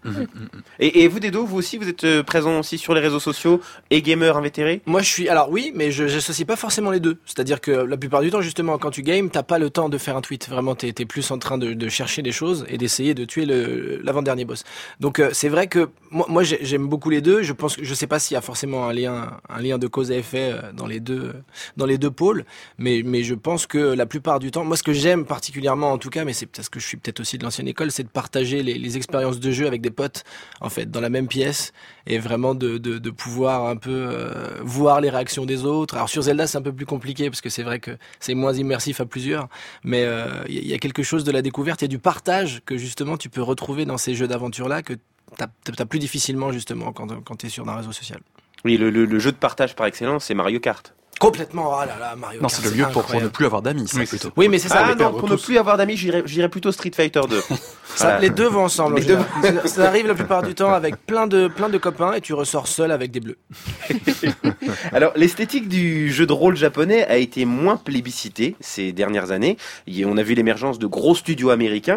Et vous Dedo, vous aussi, vous êtes présent aussi sur les réseaux sociaux et gamer invétéré ? Moi je suis, alors oui, mais je n'associe pas forcément les deux. C'est-à-dire que la plupart du temps, justement, quand tu games, t'as pas le temps de faire un tweet. Vraiment, t'es plus en train de chercher des choses et d'essayer de tuer l'avant-dernier boss. Donc c'est vrai que moi j'aime beaucoup les deux. Je sais pas s'il y a forcément un lien de cause à effet dans les deux pôles, mais je pense que la plupart du temps, moi ce que j'aime particulièrement en tout cas, mais c'est parce que je suis peut-être aussi de l'ancienne école, c'est de partager les expériences de jeu avec des potes, en fait, dans la même pièce, et vraiment de pouvoir un peu voir les réactions des autres. Alors sur Zelda, c'est un peu plus compliqué parce que c'est vrai que c'est moins immersif à plusieurs, mais il y a quelque chose de la découverte et du partage que justement tu peux retrouver dans ces jeux d'aventure-là que t'as plus difficilement justement quand t'es sur un réseau social. Oui, le jeu de partage par excellence, c'est Mario Kart. Complètement, oh là là, Mario Kart. Non, c'est le lieu pour ne plus avoir d'amis, ça, plutôt. Oui, mais c'est ça. Ah non, pour ne plus avoir d'amis, j'irais plutôt Street Fighter 2. Voilà. Les deux vont ensemble. Ça arrive la plupart du temps avec plein de copains et tu ressors seul avec des bleus. Alors, l'esthétique du jeu de rôle japonais a été moins plébiscitée ces dernières années. On a vu l'émergence de gros studios américains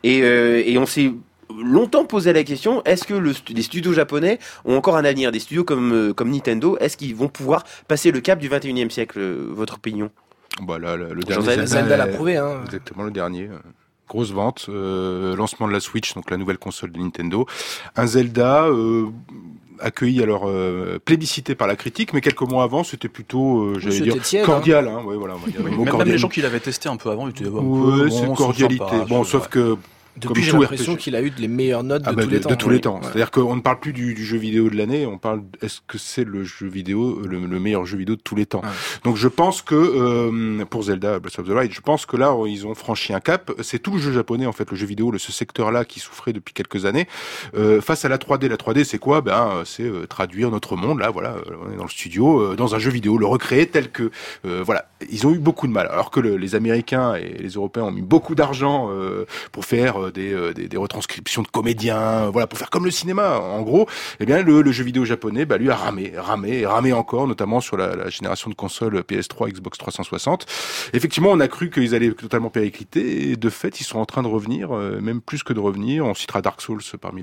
et on s'est longtemps posé la question, est-ce que les studios japonais ont encore un avenir ? Des studios comme Nintendo, est-ce qu'ils vont pouvoir passer le cap du 21e siècle ? Votre opinion ? Bah là, le dernier Zelda l'a prouvé. Hein. Exactement, le dernier. Grosse vente, lancement de la Switch, donc la nouvelle console de Nintendo. Un Zelda accueilli, alors plébiscité par la critique, mais quelques mois avant, c'était plutôt, tiède, cordial. Hein. Ouais, voilà, on va dire, même les gens qui l'avaient testé un peu avant, ils étaient c'est cordialité. Bon, sauf que depuis, j'ai l'impression qu'il a eu les meilleures notes de tous les temps. Ouais. C'est-à-dire qu'on ne parle plus du jeu vidéo de l'année, on parle est-ce que c'est le jeu vidéo, le meilleur jeu vidéo de tous les temps. Ouais. Donc je pense que pour Zelda Breath of the Wild, je pense que là ils ont franchi un cap. C'est tout le jeu japonais en fait, le jeu vidéo, ce secteur-là qui souffrait depuis quelques années face à la 3D. La 3D, c'est quoi ? C'est traduire notre monde. Là, voilà, on est dans le studio, dans un jeu vidéo, le recréer tel que voilà. Ils ont eu beaucoup de mal, alors que les Américains et les Européens ont mis beaucoup d'argent pour faire des retranscriptions de comédiens, voilà, pour faire comme le cinéma, en gros. Eh bien, le jeu vidéo japonais, lui a ramé encore, notamment sur la génération de consoles PS3, Xbox 360. Effectivement, on a cru qu'ils allaient totalement péricliter, et de fait, ils sont en train de revenir, même plus que de revenir. On citera Dark Souls parmi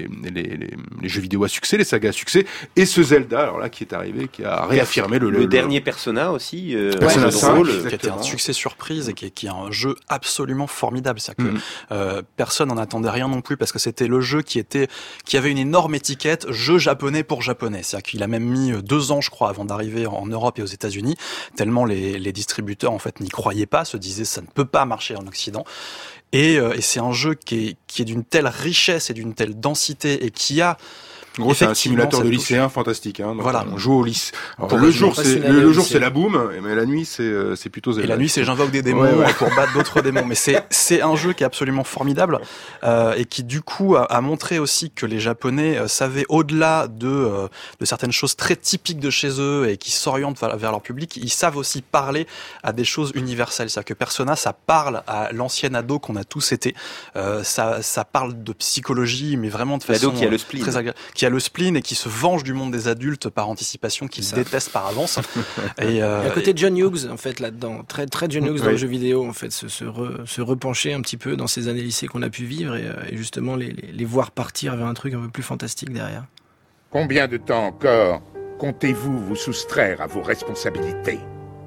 les jeux vidéo à succès, les sagas à succès, et ce Zelda, alors là, qui est arrivé, qui a réaffirmé le dernier Persona aussi, Persona 5, qui a été un succès surprise et qui est un jeu absolument formidable. C'est-à-dire que personne n'en attendait rien non plus parce que c'était le jeu qui avait une énorme étiquette jeu japonais pour japonais. C'est-à-dire qu'il a même mis 2 ans, je crois, avant d'arriver en Europe et aux États-Unis, tellement les distributeurs en fait n'y croyaient pas, se disaient ça ne peut pas marcher en Occident. Et c'est un jeu qui est d'une telle richesse et d'une telle densité et qui a En gros, c'est un simulateur de lycéen fantastique. Hein, donc voilà. On joue au lycée. Le jour, c'est la boum, mais la nuit, c'est plutôt Zelda. Et la nuit, c'est j'invoque des démons pour battre d'autres démons. Mais c'est un jeu qui est absolument formidable et qui, du coup, a montré aussi que les Japonais savaient, au-delà de certaines choses très typiques de chez eux et qui s'orientent vers leur public, ils savent aussi parler à des choses universelles. C'est-à-dire que Persona, ça parle à l'ancien ado qu'on a tous été. Ça parle de psychologie, mais vraiment de façon qui a le spleen. Très agréable. Qui a le spleen et qui se venge du monde des adultes par anticipation, qu'il déteste par avance. Et à côté de John Hughes, en fait, là-dedans, très John Hughes dans le jeu vidéo, en fait, se repencher un petit peu dans ces années lycée qu'on a pu vivre et justement les voir partir vers un truc un peu plus fantastique derrière. Combien de temps encore comptez-vous vous soustraire à vos responsabilités?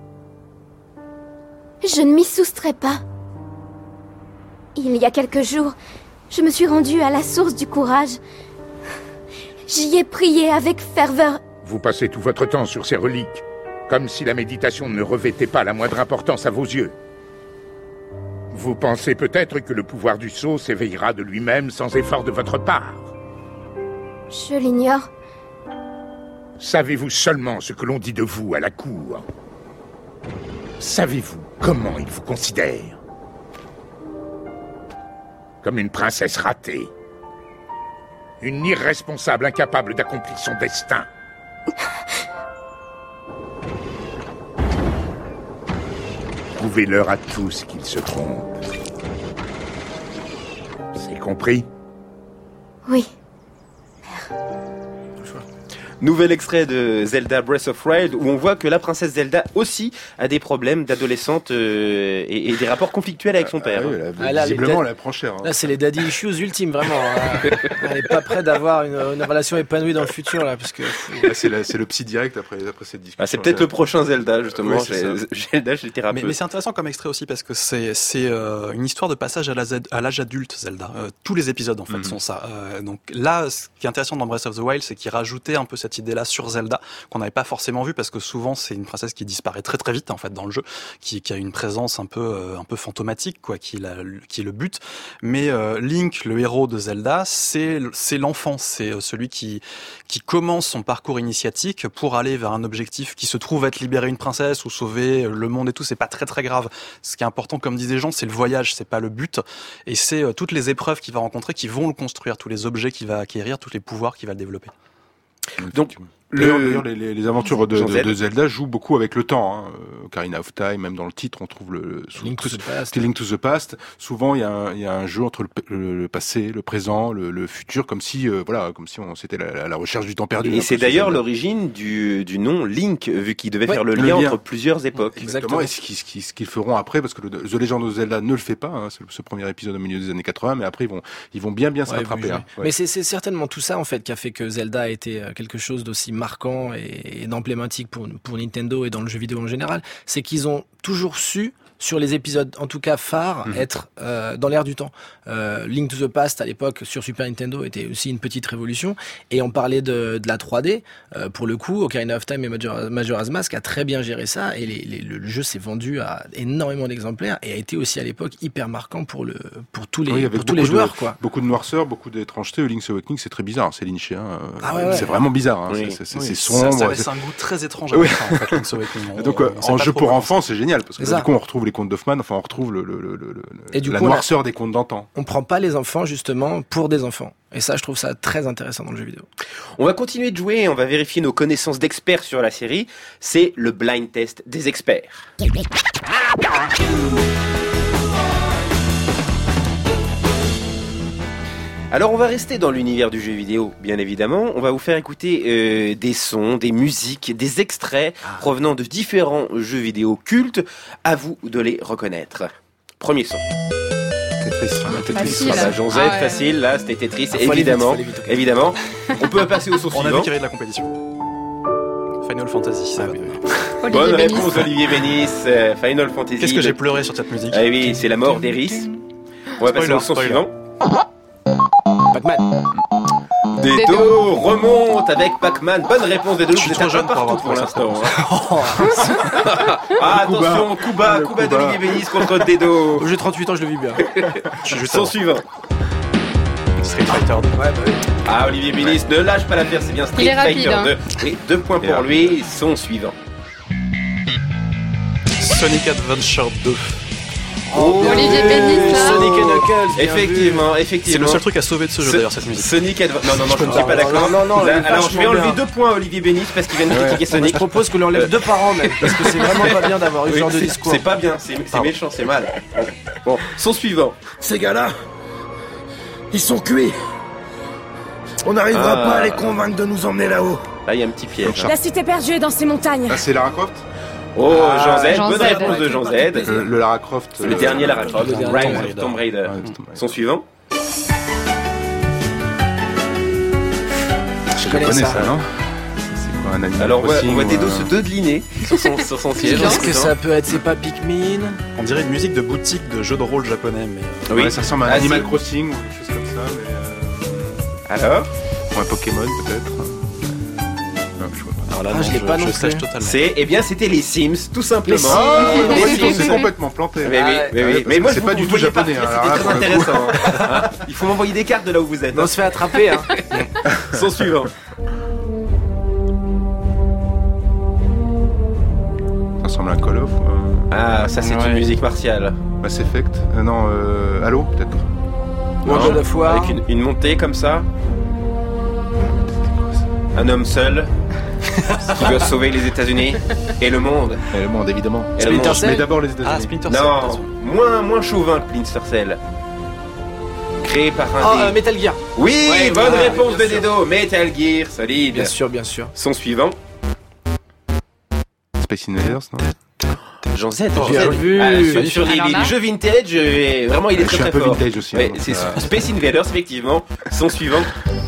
Je ne m'y soustrais pas. Il y a quelques jours, je me suis rendue à la source du courage. J'y ai prié avec ferveur. Vous passez tout votre temps sur ces reliques, comme si la méditation ne revêtait pas la moindre importance à vos yeux. Vous pensez peut-être que le pouvoir du sceau s'éveillera de lui-même sans effort de votre part. Je l'ignore. Savez-vous seulement ce que l'on dit de vous à la cour? Savez-vous comment ils vous considèrent? Comme une princesse ratée. Une irresponsable incapable d'accomplir son destin. Prouvez-leur à tous qu'ils se trompent. C'est compris? Oui. Nouvel extrait de Zelda Breath of Wild où on voit que la princesse Zelda aussi a des problèmes d'adolescente et des rapports conflictuels avec son père. Visiblement, elle apprend cher. Là, c'est les daddy issues ultimes, vraiment. Elle n'est pas prête d'avoir une relation épanouie dans le futur, là, parce que... C'est le psy direct après cette discussion. C'est peut-être le prochain Zelda, justement. Zelda, j'ai été mais c'est intéressant comme extrait aussi, parce que c'est une histoire de passage à l'âge adulte, Zelda. Tous les épisodes, en fait, sont ça. Donc là, ce qui est intéressant dans Breath of the Wild, c'est qu'il rajoutait un peu cette idée-là sur Zelda qu'on n'avait pas forcément vu parce que souvent c'est une princesse qui disparaît très très vite en fait dans le jeu, qui a une présence un peu fantomatique quoi, qui est le but. Mais Link, le héros de Zelda, c'est l'enfant, c'est celui qui commence son parcours initiatique pour aller vers un objectif qui se trouve être libérer une princesse ou sauver le monde et tout. C'est pas très très grave. Ce qui est important, comme disaient les gens, c'est le voyage, c'est pas le but. Et c'est toutes les épreuves qu'il va rencontrer qui vont le construire, tous les objets qu'il va acquérir, tous les pouvoirs qu'il va développer. Donc, d'ailleurs, les aventures de Zelda jouent beaucoup avec le temps. Hein. Ocarina of Time, même dans le titre, on trouve Link to the Past. Souvent, il y a un jeu entre le passé, le présent, le futur, comme si c'était la recherche du temps perdu. Et c'est d'ailleurs l'origine du nom Link, vu qu'il devait faire le lien entre plusieurs époques. Exactement. Et ce qu'ils feront après, parce que The Legend of Zelda ne le fait pas. Hein, c'est ce premier épisode au milieu des années 80, mais après ils vont bien se rattraper. Hein. Mais c'est certainement tout ça en fait qui a fait que Zelda a été quelque chose d'aussi marquant et d'emblématique pour Nintendo et dans le jeu vidéo en général, c'est qu'ils ont toujours su, sur les épisodes, en tout cas phares, être dans l'air du temps. Link to the Past, à l'époque, sur Super Nintendo, était aussi une petite révolution. Et on parlait de la 3D. Pour le coup, Ocarina of Time et Majora's Mask a très bien géré ça. Et le jeu s'est vendu à énormément d'exemplaires et a été aussi, à l'époque, hyper marquant pour tous les joueurs. Quoi. Beaucoup de noirceur, beaucoup d'étrangeté. Link's Awakening, c'est très bizarre. C'est lynchien. C'est vraiment bizarre. Hein. Oui. C'est sombre. Ça laisse un goût très étrange en fait, Link's Awakening. Donc, en jeu pour enfants, c'est génial. Parce que du coup, on retrouve les contes d'Hoffmann, enfin on retrouve la noirceur des contes d'antan. On prend pas les enfants justement pour des enfants. Et ça, je trouve ça très intéressant dans le jeu vidéo. On va continuer de jouer et on va vérifier nos connaissances d'experts sur la série. C'est le blind test des experts. Alors on va rester dans l'univers du jeu vidéo, bien évidemment. On va vous faire écouter des sons, des musiques, des extraits provenant de différents jeux vidéo cultes. À vous de les reconnaître. Premier son. Facile. Jean Z, facile, là c'était Tetris, évidemment. On peut passer au son suivant. On a vu qu'il y avait de la compétition. Final Fantasy, ça. Bonne réponse, Olivier Bénis. Final Fantasy. Qu'est-ce que j'ai pleuré sur cette musique? Ah oui, c'est la mort d'Eris. On va passer au son suivant. Pac-Man. Dedo remonte avec Pac-Man. Bonne réponse Dedo. Je suis trop jeune pour l'instant. Ah, attention, Kuba d'Olivier Bénis contre Dedo. J'ai 38 ans, je le vis bien. Son suivant. Street Fighter 2. Ouais, bah oui. Ah, Olivier Bénis ne lâche pas l'affaire, c'est bien Street Fighter 2. Et 2 points pour lui. Son suivant. Sonic Adventure 2. Olivier Bénis, là. Sonic et Knuckles. Effectivement. C'est le seul truc à sauver de ce jeu d'ailleurs, cette musique. Sonic Adventure. Non, je ne suis pas d'accord. Non, alors je vais enlever 2 points à Olivier Bénis parce qu'il vient de critiquer Sonic. Je propose qu'on lui enlève 2 par an même, parce que c'est vraiment pas bien d'avoir eu ce genre de discours. C'est pas bien, c'est méchant, c'est mal. Bon, son suivant. Ces gars-là, ils sont cuits. On n'arrivera pas à les convaincre de nous emmener là-haut. Là, il y a un petit piège. La cité perdue est dans ces montagnes. Ah, c'est Lara Croft. Oh, Jean Z, bonne réponse de Jean Z. Le Lara Croft. Le dernier Lara Croft, Tomb Raider. Son suivant. Je connais ça, non? C'est quoi un Animal Alors, Crossing, on voit Dedo se dodeliner sur son siège. Qu'est-ce que ça peut être? C'est pas Pikmin? On dirait une musique de boutique de jeu de rôle japonais, mais. Oui, ça ressemble à Animal Crossing ou quelque chose comme ça, mais. Alors? Ou un Pokémon peut-être. Non, je vois pas. Alors là, je l'ai pas non plus. Totalement. C'était les Sims, tout simplement. Les Sims, c'est complètement planté. Mais moi, c'est pas du tout japonais. C'était très intéressant. Il faut m'envoyer des cartes de là où vous êtes. On se fait attraper. Son suivant. Ça ressemble à un Call of. Ah, ça c'est une musique martiale. Mass Effect. Non, Halo peut-être. God of War. Avec une montée comme ça. Un homme seul qui doit sauver les États-Unis et le monde. Et le monde, évidemment. Splinter Cell. Mais d'abord les États-Unis. Ah, Splinter Cell. Non, moins chauvin que Splinter Cell. Créé par un Metal Gear. Oui, bonne réponse de Dedo. Metal Gear, solide. Bien sûr. Son suivant. Space Invaders, non? Jean Z, j'ai vu. Sur les jeux vintage, vraiment il est très très fort. Vintage aussi. Ouais, c'est Space Invaders, effectivement. Son suivant.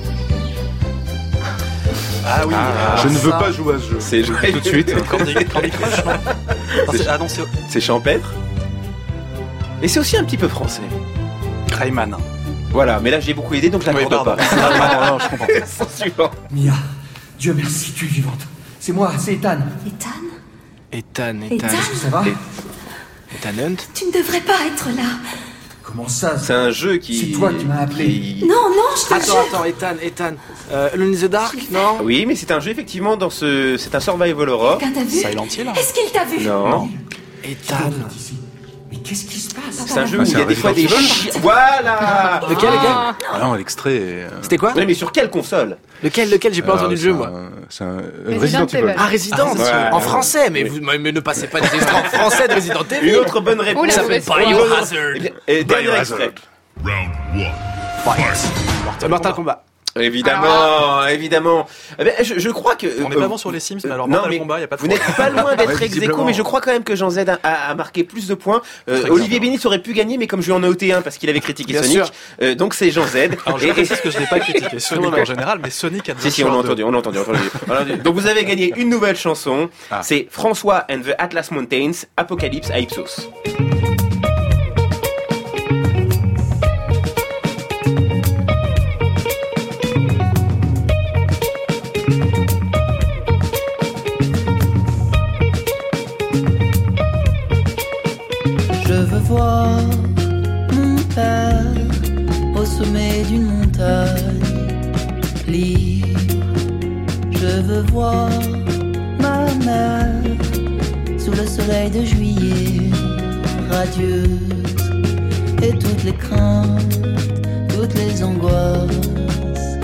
Ah oui. Je ne veux pas jouer à ce jeu. C'est joué tout de suite. Candy Crush, non? C'est champêtre. Et c'est aussi un petit peu français. Rayman. Voilà, mais là j'ai beaucoup aidé donc je l'accorde pas. Non, je comprends. Son suivant. Mia, Dieu merci, tu es vivante. C'est moi, c'est Ethan. Ethan, Ça va? Ethan Hunt. tu ne devrais pas être là. Comment ça? C'est un jeu qui... C'est toi qui m'as appelé. Non, je te jure. Attends, Ethan. Alone in the Dark, non? Oui, mais c'est un jeu effectivement dans ce... C'est un survival horror. Quelqu'un t'a vu? Silent Hill. Est-ce qu'il t'a vu? Non. Ethan. Mais qu'est-ce qui se passe? C'est un jeu où il y a des fois des chiens. Voilà. Lequel, Ah non, l'extrait. C'était quoi? Oui, mais sur quelle console? Lequel? J'ai pas entendu le jeu, moi. C'est un Resident Evil. Ah, Resident en français, mais ne passez pas des extraits en français de Resident Evil. Une autre bonne réponse. Ça s'appelle Biohazard. Et dernier extrait. Mortal Kombat. Évidemment. Eh ben, je crois que... On est pas bon sur les Sims, mais alors Mortal Kombat, y a pas de vous n'êtes pas loin d'être ex aequo, mais je crois quand même que Jean Z a marqué plus de points. Olivier Bénis aurait pu gagner, mais comme je lui en ai ôté un parce qu'il avait critiqué Sonic, donc c'est Jean Z. Alors je précise que je n'ai pas critiqué Sonic en général, mais Sonic a Si, on l'a entendu. Donc vous avez gagné une nouvelle chanson. C'est François and the Atlas Mountains, Apocalypse à Ipsos. Je veux voir mon père au sommet d'une montagne libre. Je veux voir ma mère sous le soleil de juillet, radieuse, et toutes les craintes, toutes les angoisses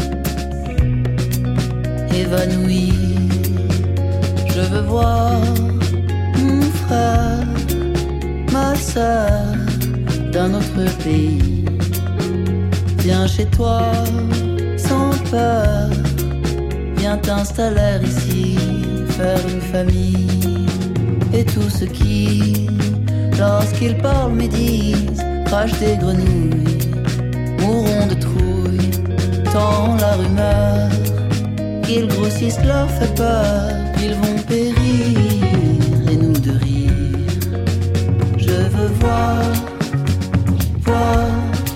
évanouies. Je veux voir mon frère, ma sœur, d'un autre pays. Viens chez toi, sans peur. Viens t'installer ici, faire une famille. Et tous ceux qui, lorsqu'ils parlent, médisent, crachent des grenouilles, mourront de trouille. Tant la rumeur qu'ils grossissent leur fait peur. Ils vont périr et nous de rire. Je veux voir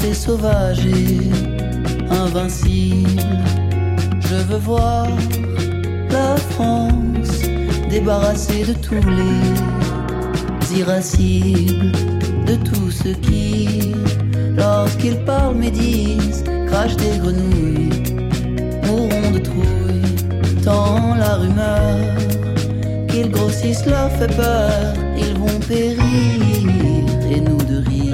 rester sauvage et invincible. Je veux voir la France débarrassée de tous les irascibles, de tous ceux qui, lorsqu'ils parlent, médisent, crachent des grenouilles, mourront de trouille. Tant la rumeur qu'ils grossissent leur fait peur, ils vont périr et nous de rire.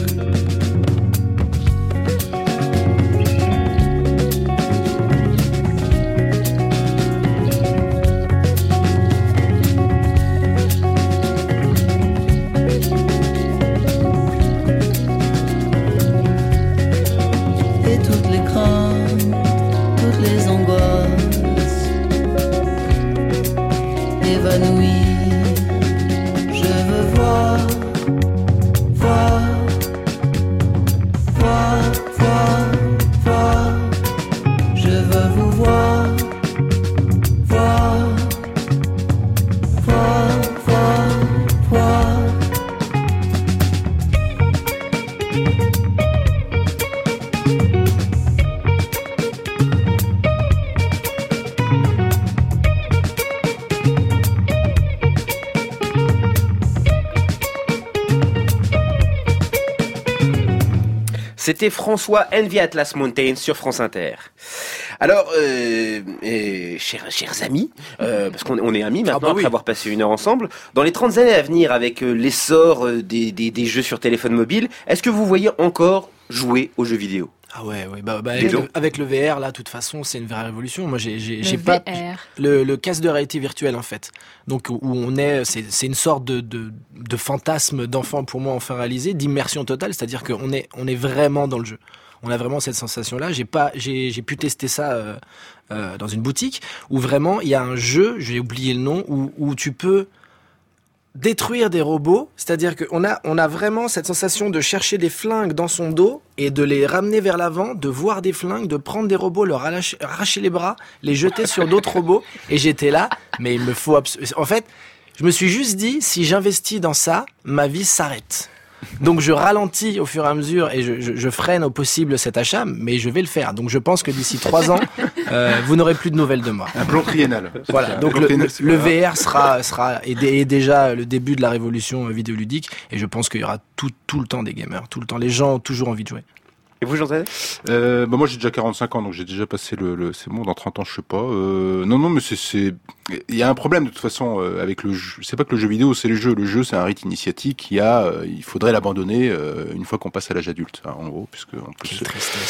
C'était François Envy Atlas Mountain sur France Inter. Alors, chers amis, parce qu'on est amis maintenant après avoir passé une heure ensemble, dans les 30 années à venir, avec l'essor des jeux sur téléphone mobile, est-ce que vous voyez encore jouer aux jeux vidéo ? Ah ouais, avec le VR là, de toute façon, c'est une vraie révolution. Moi, j'ai pas VR. le casque de réalité virtuelle en fait. Donc où on est, c'est une sorte de fantasme d'enfant pour moi enfin réalisé, d'immersion totale, c'est-à-dire qu'on est vraiment dans le jeu. On a vraiment cette sensation-là. J'ai pu tester ça dans une boutique où vraiment il y a un jeu, j'ai oublié le nom, où tu peux détruire des robots, c'est-à-dire qu'on a vraiment cette sensation de chercher des flingues dans son dos et de les ramener vers l'avant, de voir des flingues, de prendre des robots, leur arracher les bras, les jeter sur d'autres robots. Et j'étais là, mais il me faut en fait, je me suis juste dit, si j'investis dans ça, ma vie s'arrête. Donc je ralentis au fur et à mesure et je freine au possible cet achat, mais je vais le faire. Donc je pense que d'ici 3 ans, vous n'aurez plus de nouvelles de moi. Un plan triennal. Voilà. Donc le VR sera est déjà le début de la révolution vidéoludique et je pense qu'il y aura tout le temps des gamers, tout le temps. Les gens ont toujours envie de jouer. Et vous, Jean-Zé ? Moi, j'ai déjà 45 ans, donc j'ai déjà passé c'est bon, dans 30 ans, je sais pas. Non, mais il y a un problème, de toute façon, avec le jeu. C'est pas que le jeu vidéo, c'est le jeu. Le jeu, c'est un rite initiatique. Il faudrait l'abandonner, une fois qu'on passe à l'âge adulte, hein, en gros, puisque, en plus.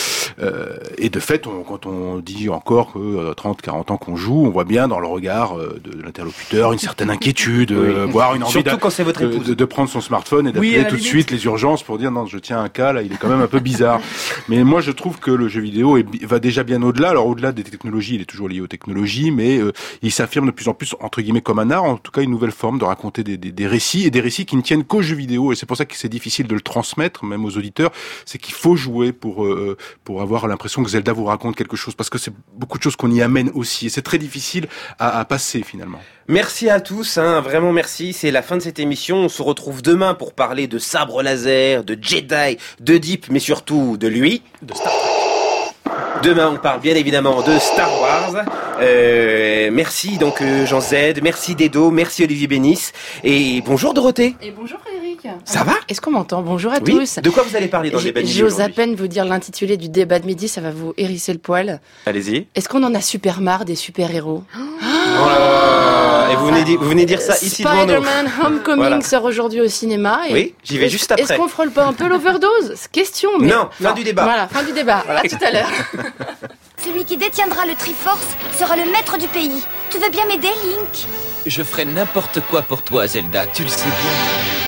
Et de fait, quand on dit encore que 30, 40 ans qu'on joue, on voit bien dans le regard de l'interlocuteur une certaine inquiétude, voire une envie surtout quand c'est votre épouse. de prendre son smartphone et d'appeler tout de suite les urgences pour dire non, je tiens un cas, là, il est quand même un peu bizarre. Mais moi, je trouve que le jeu vidéo va déjà bien au-delà. Alors, au-delà des technologies, il est toujours lié aux technologies, mais il s'affirme de plus en plus, entre guillemets, comme un art, en tout cas une nouvelle forme de raconter des récits, et des récits qui ne tiennent qu'aux jeux vidéo. Et c'est pour ça que c'est difficile de le transmettre, même aux auditeurs. C'est qu'il faut jouer pour avoir l'impression que Zelda vous raconte quelque chose, parce que c'est beaucoup de choses qu'on y amène aussi. Et c'est très difficile à passer, finalement. Merci à tous, vraiment merci. C'est la fin de cette émission. On se retrouve demain pour parler de sabre laser, de Jedi, de Deep, mais surtout de lui, de Star Trek. Demain, on parle bien évidemment de Star Wars. Merci donc Jean Z, merci Dedo, merci Olivier Bénis et bonjour Dorothée. Et bonjour Frédéric. Ça va ? Est-ce qu'on m'entend ? Bonjour à tous. De quoi vous allez parler dans le débat de midi aujourd'hui ? J'ose à peine vous dire l'intitulé du débat de midi, ça va vous hérisser le poil. Allez-y. Est-ce qu'on en a super marre des super-héros ? Et vous venez dire ça ici devant nous. Spider-Man Homecoming sort aujourd'hui au cinéma. Et oui, j'y vais juste après. Est-ce qu'on frôle pas un peu l'overdose ? Question. Mais... Non, fin du débat. Voilà, fin du débat. À tout à l'heure. Celui qui détiendra le Triforce sera le maître du pays. Tu veux bien m'aider, Link ? Je ferai n'importe quoi pour toi, Zelda, tu le sais bien.